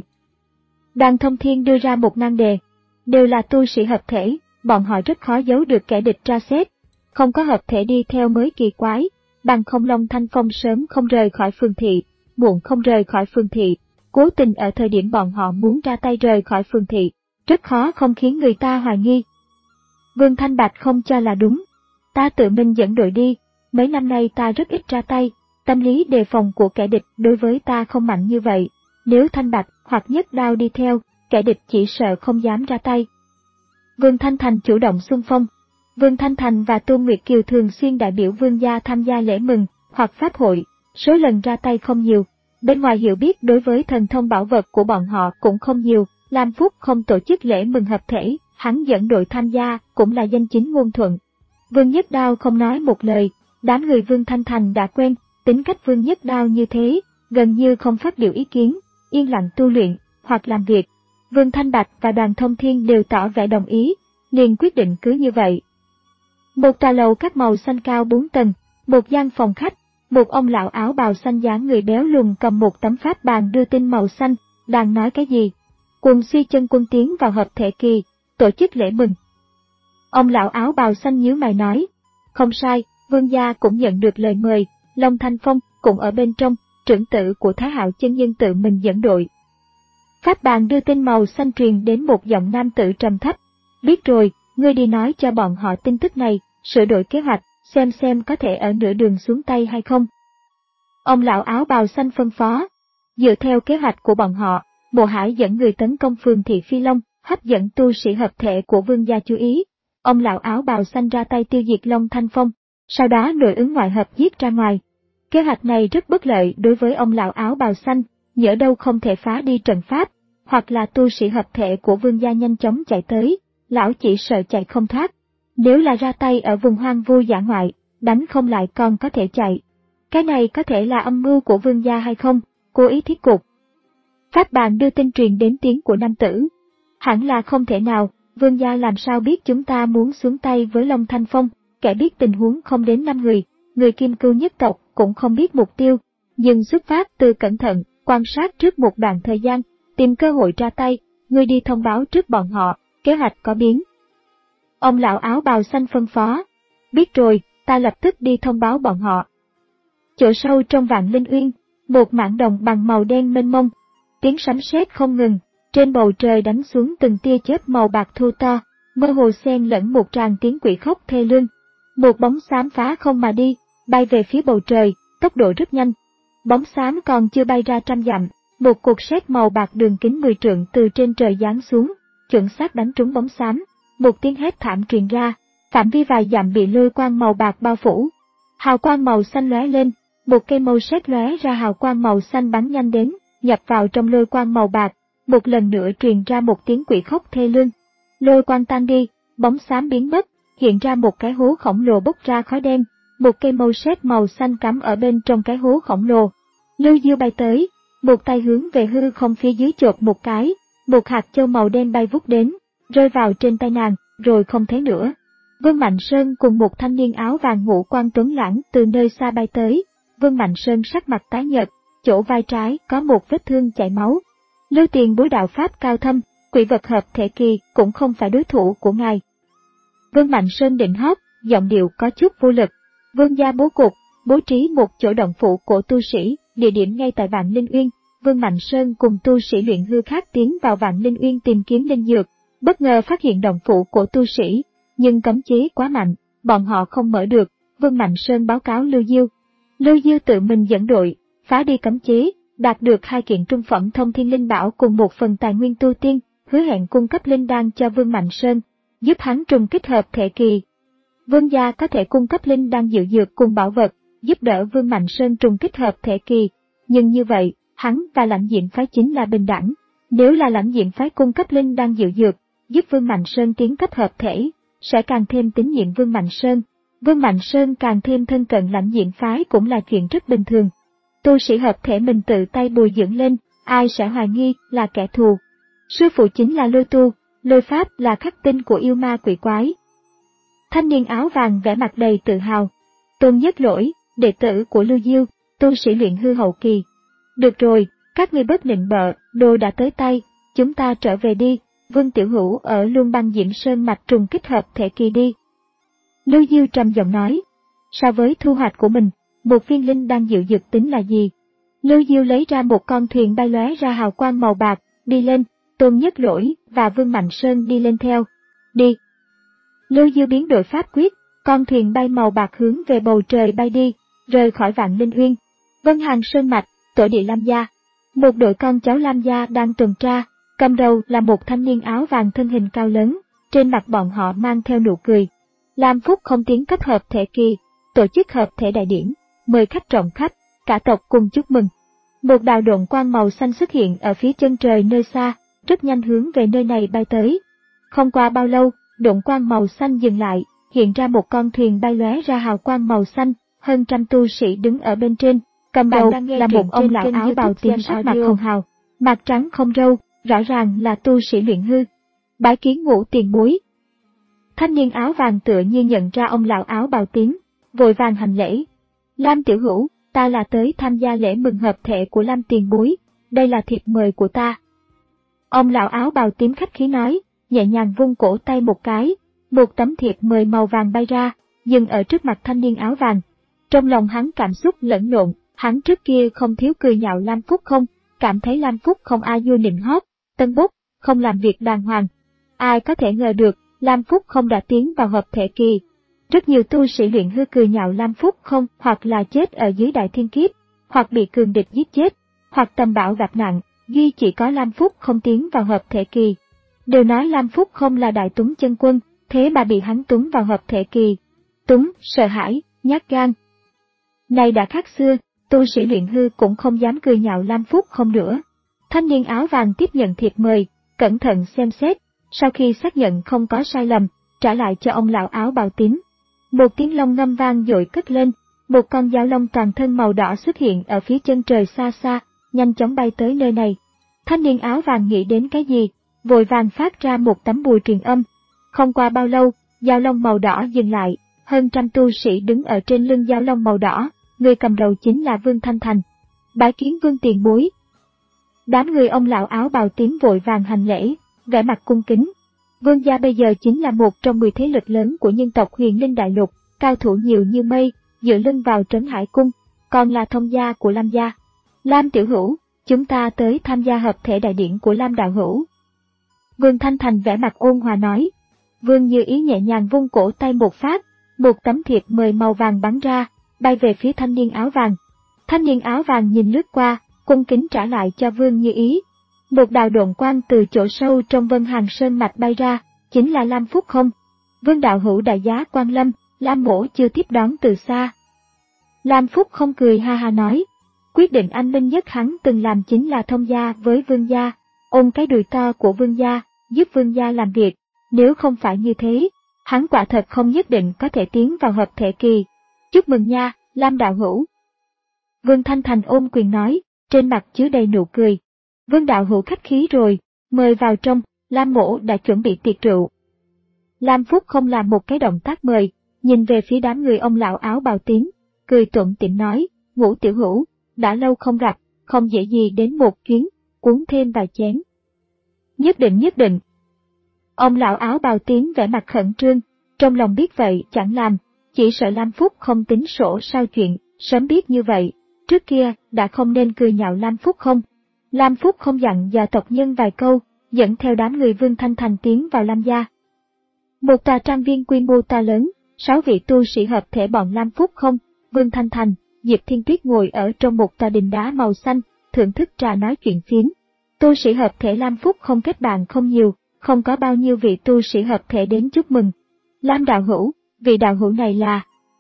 Đoàn Thông Thiên đưa ra một nan đề, đều là tu sĩ hợp thể, bọn họ rất khó giấu được kẻ địch tra xét, không có hợp thể đi theo mới kỳ quái, bằng không Long Thanh Phong sớm không rời khỏi phường thị, muộn không rời khỏi phường thị, cố tình ở thời điểm bọn họ muốn ra tay rời khỏi phường thị, rất khó không khiến người ta hoài nghi. Vương Thanh Bạch không cho là đúng, ta tự mình dẫn đội đi, mấy năm nay ta rất ít ra tay, tâm lý đề phòng của kẻ địch đối với ta không mạnh như vậy, nếu Thanh Bạch hoặc Nhất Đao đi theo, kẻ địch chỉ sợ không dám ra tay. Vương Thanh Thành chủ động xung phong. Vương Thanh Thành và Tôn Nguyệt Kiều thường xuyên đại biểu vương gia tham gia lễ mừng hoặc pháp hội, số lần ra tay không nhiều, bên ngoài hiểu biết đối với thần thông bảo vật của bọn họ cũng không nhiều. Lam Phúc không tổ chức lễ mừng hợp thể, hắn dẫn đội tham gia cũng là danh chính ngôn thuận. Vương Nhất Đao không nói một lời, đám người Vương Thanh Thành đã quen, tính cách Vương Nhất Đao như thế, gần như không phát biểu ý kiến, yên lặng tu luyện hoặc làm việc. Vương Thanh Bạch và Đoàn Thông Thiên đều tỏ vẻ đồng ý, liền quyết định cứ như vậy. Một tòa lầu các màu xanh cao bốn tầng, một gian phòng khách, một ông lão áo bào xanh dáng người béo lùn cầm một tấm pháp bàn đưa tin màu xanh, đang nói cái gì. Quần Suy Chân Quân tiến vào hợp thể kỳ, tổ chức lễ mừng. Ông lão áo bào xanh nhíu mày nói, không sai, vương gia cũng nhận được lời mời, Long Thanh Phong cũng ở bên trong, trưởng tử của Thái Hạo chân nhân tự mình dẫn đội. Pháp bàn đưa tin màu xanh truyền đến một giọng nam tử trầm thấp, biết rồi, ngươi đi nói cho bọn họ tin tức này, sửa đổi kế hoạch, xem xem có thể ở nửa đường xuống tay hay không. Ông lão áo bào xanh phân phó, dựa theo kế hoạch của bọn họ, Mộ Hải dẫn người tấn công phường thị Phi Long, hấp dẫn tu sĩ hợp thể của vương gia chú ý. Ông lão áo bào xanh ra tay tiêu diệt Long Thanh Phong, sau đó nội ứng ngoại hợp giết ra ngoài. Kế hoạch này rất bất lợi đối với ông lão áo bào xanh, nhỡ đâu không thể phá đi trận pháp, hoặc là tu sĩ hợp thể của vương gia nhanh chóng chạy tới, lão chỉ sợ chạy không thoát. Nếu là ra tay ở vùng hoang vu dã ngoại, đánh không lại còn có thể chạy. Cái này có thể là âm mưu của vương gia hay không, cố ý thiết cục. Pháp bàn đưa tin truyền đến tiếng của nam tử. Hẳn là không thể nào, vương gia làm sao biết chúng ta muốn xuống tay với Long Thanh Phong, kẻ biết tình huống không đến năm người, người Kim Cưu nhất tộc cũng không biết mục tiêu, nhưng xuất phát từ cẩn thận, quan sát trước một đoạn thời gian, tìm cơ hội ra tay, người đi thông báo trước bọn họ, kế hoạch có biến. Ông lão áo bào xanh phân phó, biết rồi, ta lập tức đi thông báo bọn họ. Chỗ sâu trong Vạn Linh Uyên, một mảng đồng bằng màu đen mênh mông, tiếng sấm sét không ngừng, trên bầu trời đánh xuống từng tia chớp màu bạc thô to, mơ hồ xen lẫn một tràng tiếng quỷ khóc thê lương. Một bóng xám phá không mà đi, bay về phía bầu trời, tốc độ rất nhanh. Bóng xám còn chưa bay ra trăm dặm, một cột sét màu bạc đường kính mười trượng từ trên trời giáng xuống, chuẩn xác đánh trúng bóng xám. Một tiếng hét thảm truyền ra, phạm vi vài dặm bị lôi quang màu bạc bao phủ. Hào quang màu xanh lóe lên, một cây mâu sét lóe ra hào quang màu xanh bắn nhanh đến, nhập vào trong lôi quang màu bạc, một lần nữa truyền ra một tiếng quỷ khóc thê lương. Lôi quang tan đi, bóng xám biến mất, hiện ra một cái hố khổng lồ bốc ra khói đen, một cây mâu sét màu xanh cắm ở bên trong cái hố khổng lồ. Lưu Diêu bay tới, một tay hướng về hư không phía dưới chộp một cái, một hạt châu màu đen bay vút đến, rơi vào trên tay nàng, rồi không thấy nữa. Vương Mạnh Sơn cùng một thanh niên áo vàng ngũ quan tuấn lãng từ nơi xa bay tới, Vương Mạnh Sơn sắc mặt tái nhợt, chỗ vai trái có một vết thương chảy máu. Lưu Tiền Bối đạo pháp cao thâm, quỷ vật hợp thể kỳ cũng không phải đối thủ của ngài. Vương Mạnh Sơn định hót, giọng điệu có chút vô lực. Vương gia bố cục, bố trí một chỗ động phủ của tu sĩ, địa điểm ngay tại Vạn Linh Uyên. Vương Mạnh Sơn cùng tu sĩ luyện hư khác tiến vào Vạn Linh Uyên tìm kiếm linh dược, bất ngờ phát hiện động phủ của tu sĩ, nhưng cấm chế quá mạnh, bọn họ không mở được. Vương Mạnh Sơn báo cáo Lưu Diêu. Lưu Diêu tự mình dẫn đội, phá đi cấm chế, đạt được hai kiện trung phẩm thông thiên linh bảo cùng một phần tài nguyên tu tiên, hứa hẹn cung cấp linh đan cho Vương Mạnh Sơn, giúp hắn trùng kích hợp thể kỳ. Vương gia có thể cung cấp linh đan dự dược cùng bảo vật, giúp đỡ Vương Mạnh Sơn trùng kích hợp thể kỳ, nhưng như vậy, hắn và Lãnh Diệm phái chính là bình đẳng. Nếu là Lãnh Diệm phái cung cấp linh đan dự dược, giúp Vương Mạnh Sơn tiến cấp hợp thể, sẽ càng thêm tín nhiệm Vương Mạnh Sơn. Vương Mạnh Sơn càng thêm thân cận Lãnh Diệm phái cũng là chuyện rất bình thường. Tu sĩ hợp thể mình tự tay bồi dưỡng lên, ai sẽ hoài nghi là kẻ thù. Sư phụ chính là lôi tu, lôi pháp là khắc tinh của yêu ma quỷ quái. Thanh niên áo vàng vẻ mặt đầy tự hào. Tôn Nhất Lỗi, đệ tử của Lưu Diêu, tu sĩ luyện hư hậu kỳ. Được rồi, các ngươi bớt nịnh bợ, đồ đã tới tay, chúng ta trở về đi. Vương Tiểu Hữu ở Luân Băng Diễm Sơn mạch trùng kích hợp thể kỳ đi. Lưu Diêu trầm giọng nói. So với thu hoạch của mình, một viên linh đang dự dược tính là gì? Lưu Diêu lấy ra một con thuyền bay lóe ra hào quang màu bạc, đi lên, Tôn Nhất Lỗi và Vương Mạnh Sơn đi lên theo. Đi. Lưu Diêu biến đổi pháp quyết, con thuyền bay màu bạc hướng về bầu trời bay đi, rời khỏi Vạn Linh Uyên. Vân Hàng Sơn mạch, tổ địa Lam gia. Một đội con cháu Lam gia đang tuần tra, cầm đầu là một thanh niên áo vàng thân hình cao lớn, trên mặt bọn họ mang theo nụ cười. Lam Phúc không tiến cấp hợp thể kỳ, tổ chức hợp thể đại điển, mời khách trọng khách, cả tộc cùng chúc mừng. Một đạo độn quang màu xanh xuất hiện ở phía chân trời nơi xa, rất nhanh hướng về nơi này bay tới. Không qua bao lâu, độn quang màu xanh dừng lại, hiện ra một con thuyền bay lóe ra hào quang màu xanh, hơn trăm tu sĩ đứng ở bên trên, cầm đầu là một ông lão áo bào tím sắc mặt hồng hào, mặt trắng không râu, rõ ràng là tu sĩ luyện hư. Bái kiến Ngũ tiền bối. Thanh niên áo vàng tựa như nhận ra ông lão áo bào tím, vội vàng hành lễ. Lam tiểu hữu, ta là tới tham gia lễ mừng hợp thể của Lam tiền bối, đây là thiệp mời của ta. Ông lão áo bào tím khách khí nói, nhẹ nhàng vung cổ tay một cái, một tấm thiệp mời màu vàng bay ra, dừng ở trước mặt thanh niên áo vàng. Trong lòng hắn cảm xúc lẫn lộn, hắn trước kia không thiếu cười nhạo Lam Phúc không, cảm thấy Lam Phúc không ai vua nịnh hót, tân bốc, không làm việc đàng hoàng. Ai có thể ngờ được, Lam Phúc không đã tiến vào hợp thể kỳ. Rất nhiều tu sĩ luyện hư cười nhạo Lam Phúc không, hoặc là chết ở dưới đại thiên kiếp, hoặc bị cường địch giết chết, hoặc tầm bão gặp nạn, duy chỉ có Lam Phúc không tiến vào hợp thể kỳ. Đều nói Lam Phúc không là đại túng chân quân, thế mà bị hắn túng vào hợp thể kỳ. Túng, sợ hãi, nhát gan. Này đã khác xưa, tu sĩ luyện hư cũng không dám cười nhạo Lam Phúc không nữa. Thanh niên áo vàng tiếp nhận thiệp mời, cẩn thận xem xét, sau khi xác nhận không có sai lầm, trả lại cho ông lão áo bào tím. Một tiếng long ngâm vang dội cất lên, một con dao long toàn thân màu đỏ xuất hiện ở phía chân trời xa xa, nhanh chóng bay tới nơi này. Thanh niên áo vàng nghĩ đến cái gì, vội vàng phát ra một tấm bùa truyền âm. Không qua bao lâu, dao long màu đỏ dừng lại, hơn trăm tu sĩ đứng ở trên lưng dao long màu đỏ, người cầm đầu chính là Vương Thanh Thành. Bái kiến Vương tiền bối. Đám người ông lão áo bào tím vội vàng hành lễ, vẻ mặt cung kính. Vương gia bây giờ chính là một trong mười thế lực lớn của nhân tộc Huyền Linh Đại Lục, cao thủ nhiều như mây, dựa lưng vào Trấn Hải Cung, còn là thông gia của Lam gia. Lam tiểu hữu, chúng ta tới tham gia hợp thể đại điển của Lam đạo hữu. Vương Thanh Thành vẻ mặt ôn hòa nói. Vương Như Ý nhẹ nhàng vung cổ tay một phát, một tấm thiệp mời màu vàng bắn ra, bay về phía thanh niên áo vàng. Thanh niên áo vàng nhìn lướt qua, cung kính trả lại cho Vương Như Ý. Một đạo độn quang từ chỗ sâu trong Vân Hàng Sơn mạch bay ra, chính là Lam Phúc không? Vương đạo hữu đại giá quan lâm, Lam mỗ chưa tiếp đón từ xa. Lam Phúc không cười ha ha nói, quyết định anh minh nhất hắn từng làm chính là thông gia với vương gia, ôm cái đùi to của vương gia, giúp vương gia làm việc, nếu không phải như thế, hắn quả thật không nhất định có thể tiến vào hợp thể kỳ. Chúc mừng nha, Lam đạo hữu. Vương Thanh Thành ôm quyền nói, trên mặt chứa đầy nụ cười. Vương đạo hữu khách khí rồi, mời vào trong, Lam mỗ đã chuẩn bị tiệc rượu. Lam Phúc không làm một cái động tác mời, nhìn về phía đám người ông lão áo bào tím, cười tủm tỉm nói, Ngũ tiểu hữu, đã lâu không gặp, không dễ gì đến một chuyến, uống thêm vài chén. Nhất định nhất định. Ông lão áo bào tím vẻ mặt khẩn trương, trong lòng biết vậy chẳng làm, chỉ sợ Lam Phúc không tính sổ sao chuyện, sớm biết như vậy, trước kia đã không nên cười nhạo Lam Phúc không. Lam Phúc không dặn dò tộc nhân vài câu, dẫn theo đám người Vương Thanh Thành tiến vào Lam gia. Một tòa trang viên quy mô to lớn, sáu vị tu sĩ hợp thể bọn Lam Phúc không, Vương Thanh Thành, Diệp Thiên Tuyết ngồi ở trong một tòa đình đá màu xanh, thưởng thức trà nói chuyện phiếm. Tu sĩ hợp thể Lam Phúc không kết bạn không nhiều, không có bao nhiêu vị tu sĩ hợp thể đến chúc mừng. Lam đạo hữu, vị đạo hữu này là...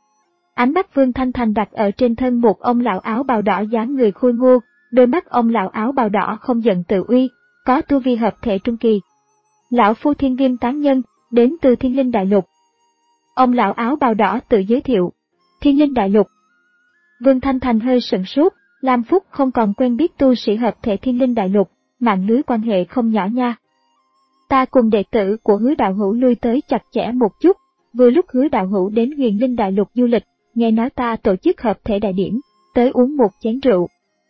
Ánh mắt Vương Thanh Thành đặt ở trên thân một ông lão áo bào đỏ dáng người khôi ngô, đôi mắt ông lão áo bào đỏ không giận tự uy, có tu vi hợp thể trung kỳ. Lão phu Thiên Viêm tán nhân, đến từ Thiên Linh Đại Lục. Ông lão áo bào đỏ tự giới thiệu. Thiên Linh Đại Lục. Vương Thanh Thành hơi sửng sốt, Lam Phúc không còn quen biết tu sĩ hợp thể Thiên Linh Đại Lục, mạng lưới quan hệ không nhỏ nha. Ta cùng đệ tử của Hứa đạo hữu lui tới chặt chẽ một chút, vừa lúc Hứa đạo hữu đến Huyền Linh Đại Lục du lịch, nghe nói ta tổ chức hợp thể đại điển, tới uống một chén rượu.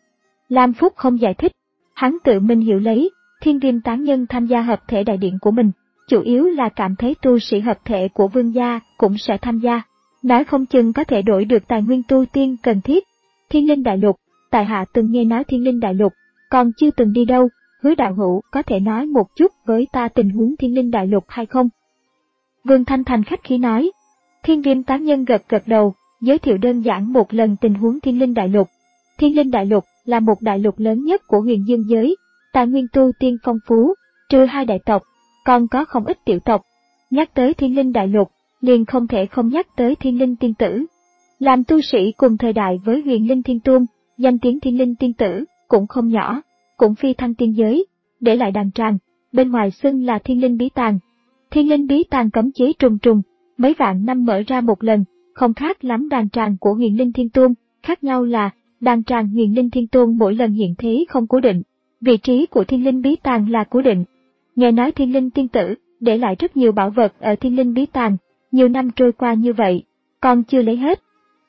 Lam Phúc không giải thích, hắn tự mình hiểu lấy, Thiên Viêm tán nhân tham gia hợp thể đại điển của mình, chủ yếu là cảm thấy tu sĩ hợp thể của vương gia cũng sẽ tham gia, nói không chừng có thể đổi được tài nguyên tu tiên cần thiết. Thiên Linh Đại Lục, tại hạ từng nghe nói Thiên Linh Đại Lục, còn chưa từng đi đâu, Hứa đạo hữu có thể nói một chút với ta tình huống Thiên Linh Đại Lục hay không? Vương Thanh Thành khách khí nói. Thiên Viêm tán nhân gật gật đầu, giới thiệu đơn giản một lần tình huống Thiên Linh Đại Lục. Thiên Linh Đại Lục là một đại lục lớn nhất của huyền dương giới, tài nguyên tu tiên phong phú, trừ hai đại tộc, còn có không ít tiểu tộc. Nhắc tới Thiên Linh Đại Lục, liền không thể không nhắc tới Thiên Linh Tiên Tử. Làm tu sĩ cùng thời đại với Huyền Linh Thiên Tôn, danh tiếng Thiên Linh Tiên Tử cũng không nhỏ, cũng phi thăng tiên giới, để lại đàn tràng, bên ngoài xưng là Thiên Linh Bí Tàng. Thiên Linh Bí Tàng cấm chế trùng trùng, mấy vạn năm mở ra một lần, không khác lắm đàn tràng của Huyền Linh Thiên Tôn, khác nhau là đàn tràng Huyền Linh Thiên Tôn mỗi lần hiện thế không cố định, vị trí của Thiên Linh Bí Tàng là cố định. Nghe nói Thiên Linh Tiên Tử để lại rất nhiều bảo vật ở Thiên Linh Bí Tàng, nhiều năm trôi qua như vậy, còn chưa lấy hết.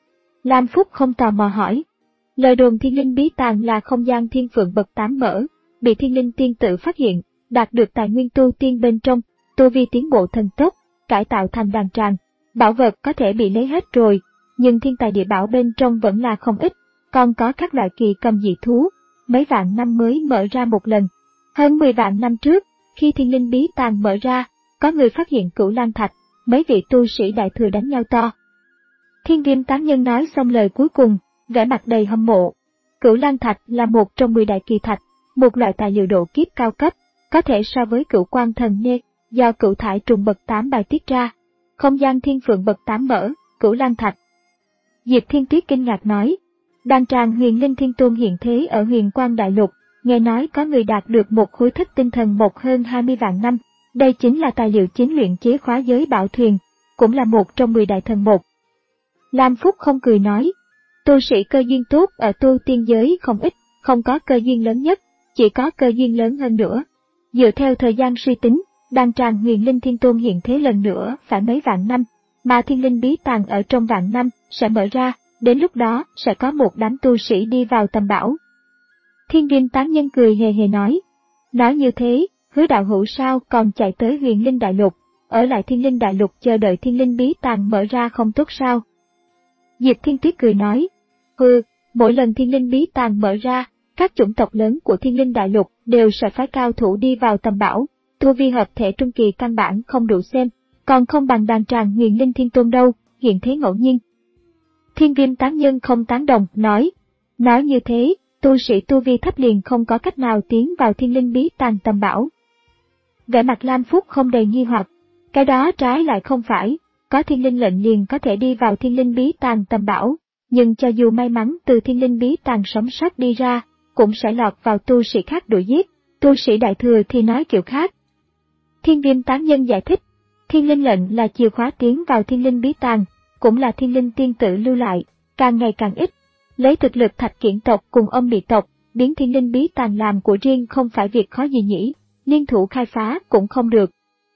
Lam Phúc không tò mò hỏi. Lời đồn Thiên Linh Bí Tàng là không gian thiên phượng bậc tám mở, bị Thiên Linh Tiên Tử phát hiện, đạt được tài nguyên tu tiên bên trong, tu vi tiến bộ thần tốc, cải tạo thành đàn tràng. Bảo vật có thể bị lấy hết rồi, nhưng thiên tài địa bảo bên trong vẫn là không ít, còn có các loại kỳ cầm dị thú, mấy vạn năm mới mở ra một lần. Hơn mười vạn năm trước, khi Thiên Linh Bí Tàng mở ra, có người phát hiện Cửu Lang Thạch, mấy vị tu sĩ đại thừa đánh nhau to. Thiên Viêm tán nhân nói xong lời cuối cùng, vẻ mặt đầy hâm mộ. Cửu Lang Thạch là một trong mười đại kỳ thạch, một loại tài liệu độ kiếp cao cấp, có thể so với Cửu Quan Thần Nê, do cửu thải trùng bậc tám bài tiết ra. Không gian thiên phượng bậc tám mở, Cửu Lang Thạch. Diệp Thiên Tuyết kinh ngạc nói, đàn tràng Huyền Linh Thiên Tôn hiện thế ở Huyền Quang Đại Lục, nghe nói có người đạt được một khối thất tinh thần một hơn hai mươi vạn năm, đây chính là tài liệu chính luyện chế khóa giới bảo thuyền, cũng là một trong mười đại thần một. Lam Phúc không cười nói, tu sĩ cơ duyên tốt ở tu tiên giới không ít, không có cơ duyên lớn nhất, chỉ có cơ duyên lớn hơn nữa. Dựa theo thời gian suy tính, đàn tràng Huyền Linh Thiên Tôn hiện thế lần nữa phải mấy vạn năm, mà Thiên Linh Bí Tàng ở trong vạn năm sẽ mở ra, đến lúc đó sẽ có một đám tu sĩ đi vào tầm bảo. Thiên Viêm tán nhân cười hề hề nói, nói như thế, Hứa đạo hữu sao còn chạy tới Huyền Linh Đại Lục, ở lại Thiên Linh Đại Lục chờ đợi Thiên Linh Bí Tàng mở ra không tốt sao? Diệp Thiên Tuyết cười nói, hừ, mỗi lần Thiên Linh Bí Tàng mở ra, các chủng tộc lớn của Thiên Linh Đại Lục đều sẽ phái cao thủ đi vào tầm bảo, tu vi hợp thể trung kỳ căn bản không đủ xem, còn không bằng đàn tràng Huyền Linh Thiên Tôn đâu, hiện thế ngẫu nhiên. Thiên Viêm tán nhân không tán đồng, nói, nói như thế, tu sĩ tu vi thấp liền không có cách nào tiến vào Thiên Linh Bí Tàng tầm bảo. Vẻ mặt Lam Phúc không đầy nghi hoặc, cái đó trái lại không phải, có Thiên Linh lệnh liền có thể đi vào Thiên Linh Bí Tàng tầm bảo, nhưng cho dù may mắn từ thiên linh bí tàng sống sót đi ra, cũng sẽ lọt vào tu sĩ khác đuổi giết, tu sĩ đại thừa thì nói kiểu khác. Thiên Viêm tán nhân giải thích, thiên linh lệnh là chìa khóa tiến vào thiên linh bí tàng, cũng là thiên linh tiên tử lưu lại, càng ngày càng ít. Lấy thực lực Thạch Kiển tộc cùng âm bị tộc, biến thiên linh bí tàng làm của riêng không phải việc khó gì nhỉ, liên thủ khai phá cũng không được.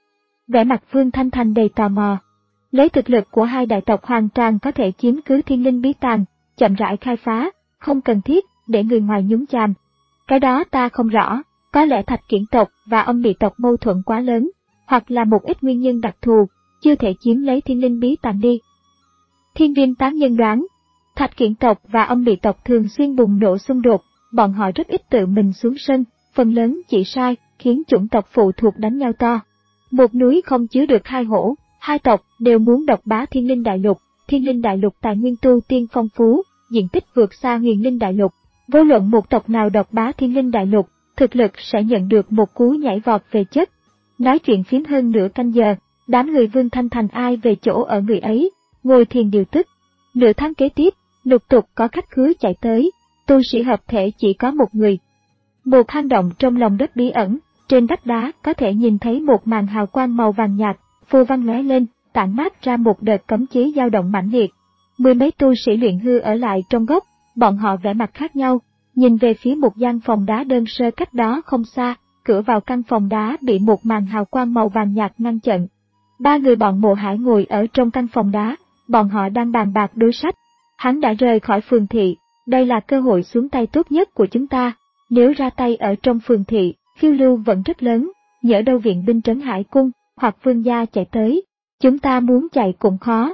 Vẻ mặt Vương Thanh Thành đầy tò mò. Lấy thực lực của hai đại tộc hoàn toàn có thể chiếm cứ thiên linh bí tàng, chậm rãi khai phá, không cần thiết để người ngoài nhúng chàm. Cái đó ta không rõ, có lẽ Thạch Kiển tộc và âm bị tộc mâu thuẫn quá lớn, hoặc là một ít nguyên nhân đặc thù, chưa thể chiếm lấy thiên linh bí tàng đi. Thiên Viêm tán nhân đoán, Thạch Kiển tộc và âm bị tộc thường xuyên bùng nổ xung đột, bọn họ rất ít tự mình xuống sân, phần lớn chỉ sai, khiến chủng tộc phụ thuộc đánh nhau to. Một núi không chứa được hai hổ, hai tộc đều muốn độc bá thiên linh đại lục, thiên linh đại lục tài nguyên tu tiên phong phú, diện tích vượt xa huyền linh đại lục. Vô luận một tộc nào độc bá thiên linh đại lục, thực lực sẽ nhận được một cú nhảy vọt về chất. Nói chuyện phiếm hơn nửa canh giờ, đám người Vương Thanh Thành ai về chỗ ở người ấy, ngồi thiền điều tức. Nửa tháng kế tiếp, lục tục có khách khứa chạy tới, tu sĩ hợp thể chỉ có một người. Một hang động trong lòng đất bí ẩn, trên vách đá có thể nhìn thấy một màn hào quang màu vàng nhạt, phù văn lóe lên, tản mát ra một đợt cấm chế dao động mãnh liệt. Mười mấy tu sĩ luyện hư ở lại trong góc, bọn họ vẻ mặt khác nhau, nhìn về phía một gian phòng đá đơn sơ cách đó không xa, cửa vào căn phòng đá bị một màn hào quang màu vàng nhạt ngăn chặn. Ba người bọn Mộ Hải ngồi ở trong căn phòng đá, bọn họ đang bàn bạc đối sách. Hắn đã rời khỏi phường thị, đây là cơ hội xuống tay tốt nhất của chúng ta, nếu ra tay ở trong phường thị, phiêu lưu vẫn rất lớn, nhỡ đâu viện binh trấn Hải cung, hoặc vương gia chạy tới, chúng ta muốn chạy cũng khó.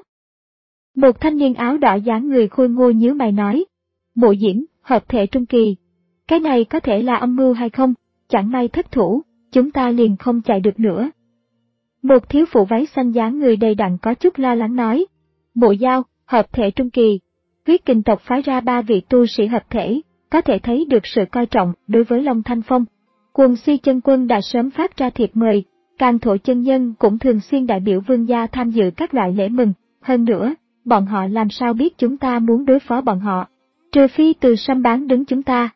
Một thanh niên áo đỏ dáng người khôi ngô nhíu mày nói, Mộ Diễm, hợp thể trung kỳ. Cái này có thể là âm mưu hay không, chẳng may thất thủ, chúng ta liền không chạy được nữa. Một thiếu phụ váy xanh dáng người đầy đặn có chút lo lắng nói, Mộ Giao, hợp thể trung kỳ. Huyết Kình tộc phái ra ba vị tu sĩ hợp thể, có thể thấy được sự coi trọng đối với Long Thanh Phong. Quần Suy chân quân đã sớm phát ra thiệp mời, Càn Thổ chân nhân cũng thường xuyên đại biểu vương gia tham dự các loại lễ mừng, hơn nữa, bọn họ làm sao biết chúng ta muốn đối phó bọn họ, trừ phi Từ Sâm bán đứng chúng ta.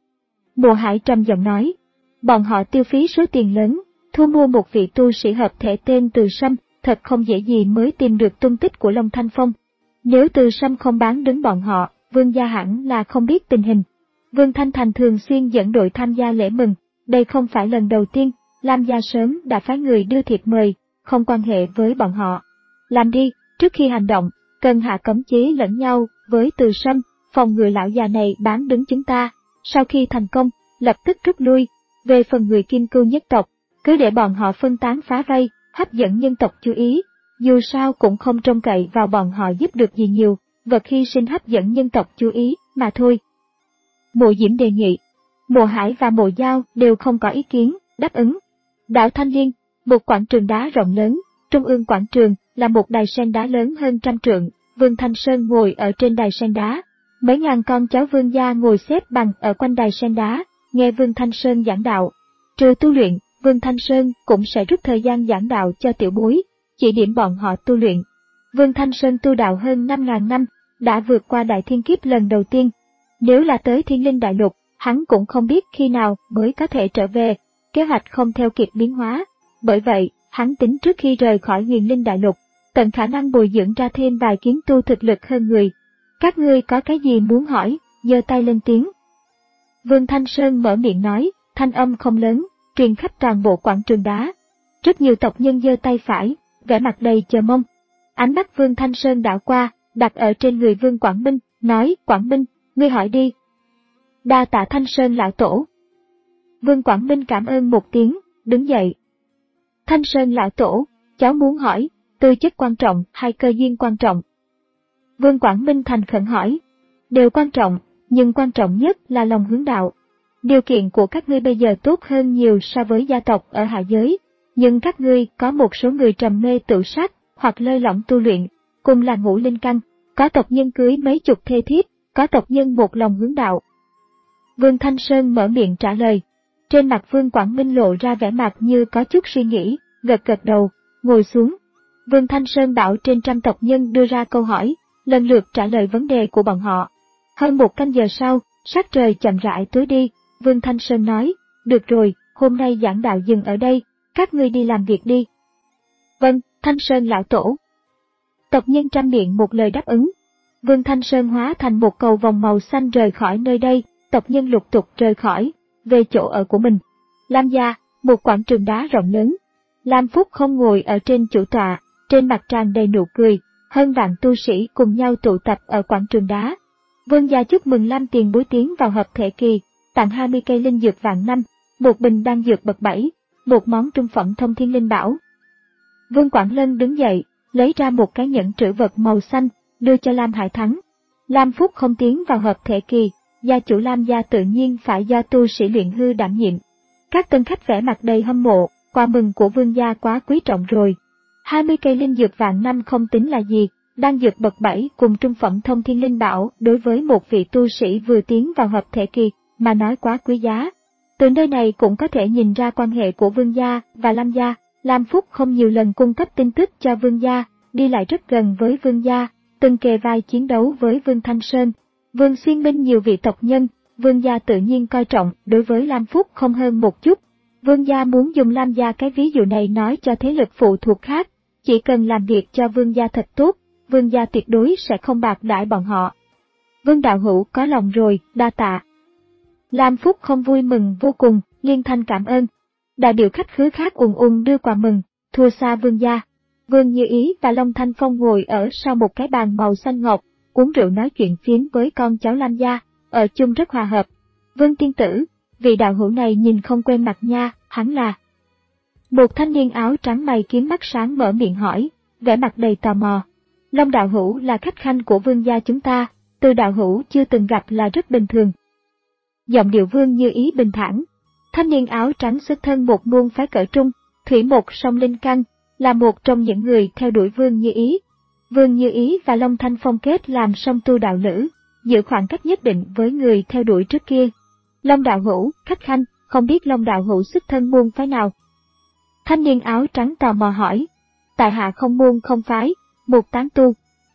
Mộ Hải trầm giọng nói, bọn họ tiêu phí số tiền lớn, thu mua một vị tu sĩ hợp thể tên Từ Sâm, thật không dễ gì mới tìm được tung tích của Long Thanh Phong. Nếu Từ Sâm không bán đứng bọn họ, vương gia hẳn là không biết tình hình. Vương Thanh Thành thường xuyên dẫn đội tham gia lễ mừng, đây không phải lần đầu tiên, Lam gia sớm đã phái người đưa thiệp mời, không quan hệ với bọn họ. Làm đi, trước khi hành động, cần hạ cấm chế lẫn nhau với Từ Sâm, phòng ngừa lão già này bán đứng chúng ta. Sau khi thành công, lập tức rút lui. Về phần người Kim Cương nhất tộc, cứ để bọn họ phân tán phá vây, hấp dẫn nhân tộc chú ý. Dù sao cũng không trông cậy vào bọn họ giúp được gì nhiều, vật hy sinh hấp dẫn nhân tộc chú ý, mà thôi. Mộ Diễm đề nghị. Mộ Hải và Mộ Giao đều không có ý kiến, đáp ứng. Đảo Thanh Liên, một quảng trường đá rộng lớn, trung ương quảng trường là một đài sen đá lớn hơn trăm trượng, Vương Thanh Sơn ngồi ở trên đài sen đá. Mấy ngàn con cháu vương gia ngồi xếp bằng ở quanh đài sen đá, nghe Vương Thanh Sơn giảng đạo. Trừ tu luyện, Vương Thanh Sơn cũng sẽ rút thời gian giảng đạo cho tiểu bối, chỉ điểm bọn họ tu luyện. Vương Thanh Sơn tu đạo hơn năm ngàn năm, đã vượt qua đại thiên kiếp lần đầu tiên. Nếu là tới thiên linh đại lục, hắn cũng không biết khi nào mới có thể trở về, kế hoạch không theo kịp biến hóa. Bởi vậy, hắn tính trước khi rời khỏi huyền linh đại lục, tận khả năng bồi dưỡng ra thêm vài kiếm tu thực lực hơn người. Các ngươi có cái gì muốn hỏi, giơ tay lên tiếng. Vương Thanh Sơn mở miệng nói, thanh âm không lớn, truyền khắp toàn bộ quảng trường đá. Rất nhiều tộc nhân giơ tay phải, vẻ mặt đầy chờ mong. Ánh mắt Vương Thanh Sơn đảo qua, đặt ở trên người Vương Quảng Minh, nói, Quảng Minh, ngươi hỏi đi. Đa tạ Thanh Sơn lão tổ. Vương Quảng Minh cảm ơn một tiếng, đứng dậy. Thanh Sơn lão tổ, cháu muốn hỏi, tư chất quan trọng hay cơ duyên quan trọng? Vương Quảng Minh thành khẩn hỏi, đều quan trọng, nhưng quan trọng nhất là lòng hướng đạo. Điều kiện của các ngươi bây giờ tốt hơn nhiều so với gia tộc ở hạ giới, nhưng các ngươi có một số người trầm mê tự sát hoặc lơi lỏng tu luyện, cùng là ngũ linh căn, có tộc nhân cưới mấy chục thê thiếp, có tộc nhân một lòng hướng đạo. Vương Thanh Sơn mở miệng trả lời. Trên mặt Vương Quảng Minh lộ ra vẻ mặt như có chút suy nghĩ, gật gật đầu, ngồi xuống. Vương Thanh Sơn bảo trên trăm tộc nhân đưa ra câu hỏi, lần lượt trả lời vấn đề của bọn họ. Hơn một canh giờ sau, sắc trời chậm rãi tối đi, Vương Thanh Sơn nói, được rồi, hôm nay giảng đạo dừng ở đây, các ngươi đi làm việc đi. Vâng, Thanh Sơn lão tổ. Tộc nhân trăm miệng một lời đáp ứng. Vương Thanh Sơn hóa thành một cầu vòng màu xanh rời khỏi nơi đây, tộc nhân lục tục rời khỏi, về chỗ ở của mình. Lam gia, một quảng trường đá rộng lớn. Lam Phúc không ngồi ở trên chủ tọa, trên mặt tràn đầy nụ cười, hơn vạn tu sĩ cùng nhau tụ tập ở quảng trường đá. Vương gia chúc mừng Lam tiền bối tiến vào hợp thể kỳ, tặng hai mươi cây linh dược vạn năm, một bình đan dược bậc bảy, một món trung phẩm thông thiên linh bảo. Vương Quảng Lân đứng dậy, lấy ra một cái nhẫn trữ vật màu xanh, đưa cho Lam Hải Thắng. Lam Phúc không tiến vào hợp thể kỳ, gia chủ Lam gia tự nhiên phải do tu sĩ luyện hư đảm nhiệm. Các tân khách vẻ mặt đầy hâm mộ, quà mừng của Vương gia quá quý trọng rồi. hai mươi cây linh dược vạn năm không tính là gì, đan dược bậc bảy cùng trung phẩm thông thiên linh bảo đối với một vị tu sĩ vừa tiến vào hợp thể kỳ mà nói quá quý giá. Từ nơi này cũng có thể nhìn ra quan hệ của Vương gia và Lam gia. Lam Phúc không nhiều lần cung cấp tin tức cho Vương gia, đi lại rất gần với Vương gia, từng kề vai chiến đấu với Vương Thanh Sơn. Vương xuyên binh nhiều vị tộc nhân, Vương gia tự nhiên coi trọng đối với Lam Phúc không hơn một chút. Vương gia muốn dùng Lam gia cái ví dụ này nói cho thế lực phụ thuộc khác, chỉ cần làm việc cho Vương gia thật tốt, Vương gia tuyệt đối sẽ không bạc đãi bọn họ. Vương đạo hữu có lòng rồi, đa tạ. Lam Phúc không vui mừng vô cùng, liên thanh cảm ơn. Đại biểu khách khứa khác ùn ùn đưa quà mừng, thua xa Vương gia. Vương Như Ý và Long Thanh Phong ngồi ở sau một cái bàn màu xanh ngọc, uống rượu nói chuyện phiếm với con cháu Lam gia, ở chung rất hòa hợp. Vương tiên tử, vị đạo hữu này nhìn không quen mặt nha, hắn là. Một thanh niên áo trắng mày kiếm mắt sáng mở miệng hỏi, vẻ mặt đầy tò mò. Long đạo hữu là khách khanh của Vương gia chúng ta, từ đạo hữu chưa từng gặp là rất bình thường. Giọng điệu Vương Như Ý bình thản. Thanh niên áo trắng xuất thân một môn phái cỡ trung, thủy một song linh căn, là một trong những người theo đuổi Vương Như Ý. Vương Như Ý và Long Thanh Phong kết làm song tu đạo lữ, giữ khoảng cách nhất định với người theo đuổi trước kia. Long đạo hữu, khách khanh, không biết Long đạo hữu xuất thân môn phái nào? Thanh niên áo trắng tò mò hỏi. Tại hạ không môn không phái, một tán tu.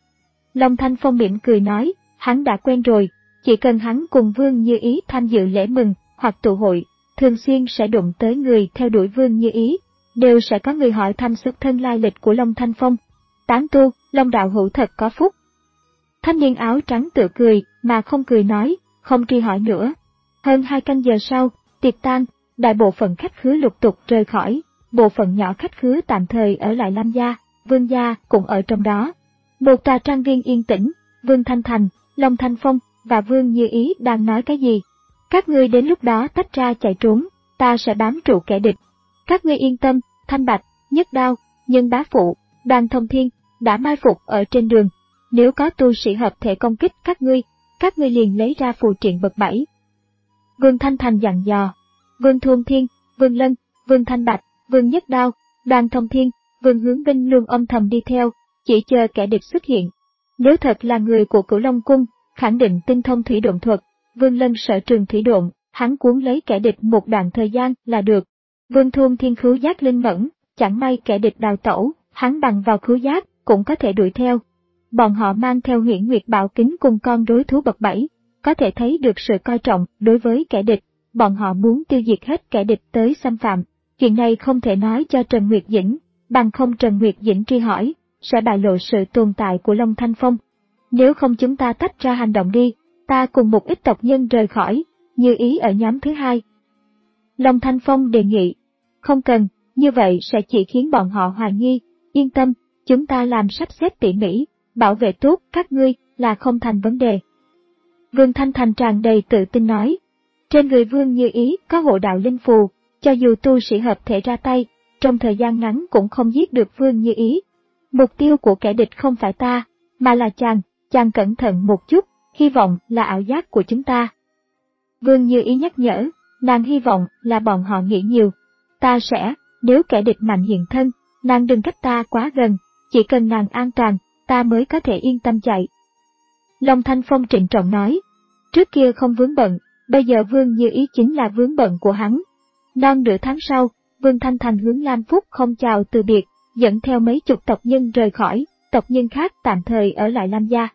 Long Thanh Phong mỉm cười nói, hắn đã quen rồi, chỉ cần hắn cùng Vương Như Ý tham dự lễ mừng hoặc tụ hội, thường xuyên sẽ đụng tới người theo đuổi Vương Như Ý, đều sẽ có người hỏi thăm xuất thân lai lịch của Long Thanh Phong. Tán tu, Long đạo hữu thật có phúc. Thanh niên áo trắng tự cười, mà không cười nói, không truy hỏi nữa. Hơn hai canh giờ sau, tiệc tan, đại bộ phận khách khứa lục tục rời khỏi, bộ phận nhỏ khách khứa tạm thời ở lại Lam gia, Vương gia cũng ở trong đó. Một tòa trang viên yên tĩnh, Vương Thanh Thành, Long Thanh Phong và Vương Như Ý đang nói cái gì? Các ngươi đến lúc đó tách ra chạy trốn, ta sẽ bám trụ kẻ địch. Các ngươi yên tâm, Thanh Bạch, Nhất Đao, Nhân Bá Phụ, Đoàn Thông Thiên đã mai phục ở trên đường. Nếu có tu sĩ hợp thể công kích các ngươi, các ngươi liền lấy ra phù triện bậc bảy. Vương Thanh Thành dặn dò. Vương Thông Thiên, Vương Lân, Vương Thanh Bạch, Vương Nhất Đao, Đoàn Thông Thiên, Vương Hướng Binh luôn âm thầm đi theo, chỉ chờ kẻ địch xuất hiện. Nếu thật là người của Cửu Long Cung, khẳng định tinh thông thủy độn thuật, Vương Lân sở trường thủy độn, hắn cuốn lấy kẻ địch một đoạn thời gian là được. Vương Thông Thiên khứu giác linh mẫn, chẳng may kẻ địch đào tẩu, hắn bằng vào khứu giác cũng có thể đuổi theo. Bọn họ mang theo Huyễn Nguyệt Bảo Kính cùng con đối thú bậc bảy, có thể thấy được sự coi trọng đối với kẻ địch. Bọn họ muốn tiêu diệt hết kẻ địch tới xâm phạm. Chuyện này không thể nói cho Trần Nguyệt Dĩnh, bằng không Trần Nguyệt Dĩnh truy hỏi, sẽ bại lộ sự tồn tại của Long Thanh Phong. Nếu không chúng ta tách ra hành động đi, ta cùng một ít tộc nhân rời khỏi, Như Ý ở nhóm thứ hai. Long Thanh Phong đề nghị, không cần, như vậy sẽ chỉ khiến bọn họ hoài nghi, yên tâm, chúng ta làm sắp xếp tỉ mỉ, bảo vệ tốt các ngươi là không thành vấn đề. Vương Thanh Thành tràn đầy tự tin nói, trên người Vương Như Ý có hộ đạo linh phù, cho dù tu sĩ hợp thể ra tay, trong thời gian ngắn cũng không giết được Vương Như Ý. Mục tiêu của kẻ địch không phải ta, mà là chàng, chàng cẩn thận một chút, hy vọng là ảo giác của chúng ta. Vương Như Ý nhắc nhở, nàng hy vọng là bọn họ nghĩ nhiều. Ta sẽ, nếu kẻ địch mạnh hiện thân, nàng đừng cách ta quá gần, chỉ cần nàng an toàn, ta mới có thể yên tâm chạy. Long Thanh Phong trịnh trọng nói, trước kia không vướng bận, bây giờ Vương Như Ý chính là vướng bận của hắn. Non nửa tháng sau, Vương Thanh Thành hướng Lam Phúc không chào từ biệt, dẫn theo mấy chục tộc nhân rời khỏi, tộc nhân khác tạm thời ở lại Lam gia.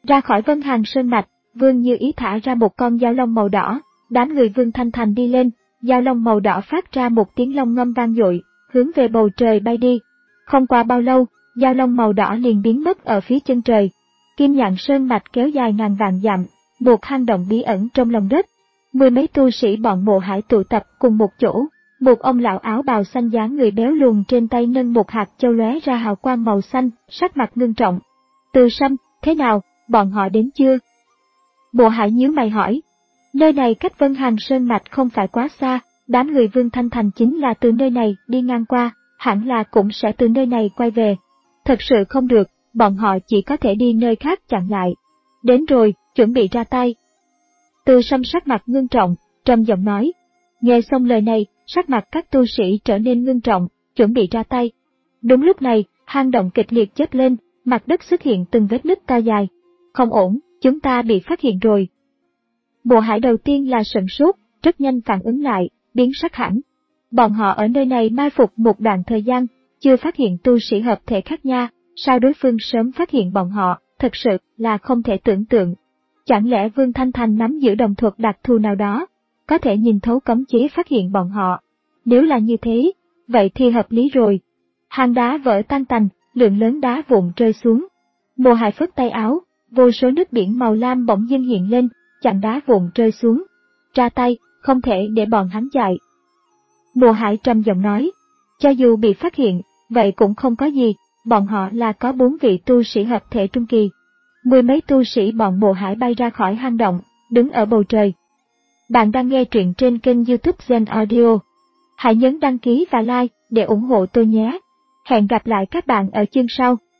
Ra khỏi Vân Hàn Sơn Mạch, Vương Như Ý thả ra một con dao long màu đỏ, đám người Vương Thanh Thành đi lên, dao long màu đỏ phát ra một tiếng long ngâm vang dội, hướng về bầu trời bay đi. Không qua bao lâu, dao long màu đỏ liền biến mất ở phía chân trời. Kim Nhạn Sơn Mạch kéo dài ngàn vạn dặm, một hang động bí ẩn trong lòng đất. Mười mấy tu sĩ bọn Mộ Hải tụ tập cùng một chỗ, một ông lão áo bào xanh dáng người béo lùn trên tay nâng một hạt châu lóe ra hào quang màu xanh, sắc mặt ngưng trọng. Từ Sâm, thế nào, bọn họ đến chưa? Mộ Hải nhíu mày hỏi. Nơi này cách Vân Hàn Sơn Mạch không phải quá xa, đám người Vương Thanh Thành chính là từ nơi này đi ngang qua, hẳn là cũng sẽ từ nơi này quay về. Thật sự không được, bọn họ chỉ có thể đi nơi khác chặn lại. Đến rồi, chuẩn bị ra tay. Từ Sâm sắc mặt ngưng trọng, trầm giọng nói. Nghe xong lời này, sắc mặt các tu sĩ trở nên ngưng trọng, chuẩn bị ra tay. Đúng lúc này, hang động kịch liệt chớp lên, mặt đất xuất hiện từng vết nứt to dài. Không ổn, chúng ta bị phát hiện rồi. Mộ Hải đầu tiên là sửng sốt, rất nhanh phản ứng lại, biến sắc hẳn. Bọn họ ở nơi này mai phục một đoạn thời gian, chưa phát hiện tu sĩ hợp thể khác nha, sao đối phương sớm phát hiện bọn họ, thật sự là không thể tưởng tượng. Chẳng lẽ Vương Thanh Thành nắm giữ đồng thuật đặc thù nào đó, có thể nhìn thấu cấm chế phát hiện bọn họ? Nếu là như thế, vậy thì hợp lý rồi. Hang đá vỡ tan tành, lượng lớn đá vụn rơi xuống. Mộ Hải phất tay áo, vô số nước biển màu lam bỗng dưng hiện lên, chặn đá vụn rơi xuống. Ra tay, không thể để bọn hắn chạy. Mộ Hải trầm giọng nói, cho dù bị phát hiện, vậy cũng không có gì, bọn họ là có bốn vị tu sĩ hợp thể trung kỳ. Mười mấy tu sĩ bọn Mộ Hải bay ra khỏi hang động, đứng ở bầu trời. Bạn đang nghe truyện trên kênh YouTube Zen Audio. Hãy nhấn đăng ký và like để ủng hộ tôi nhé. Hẹn gặp lại các bạn ở chương sau.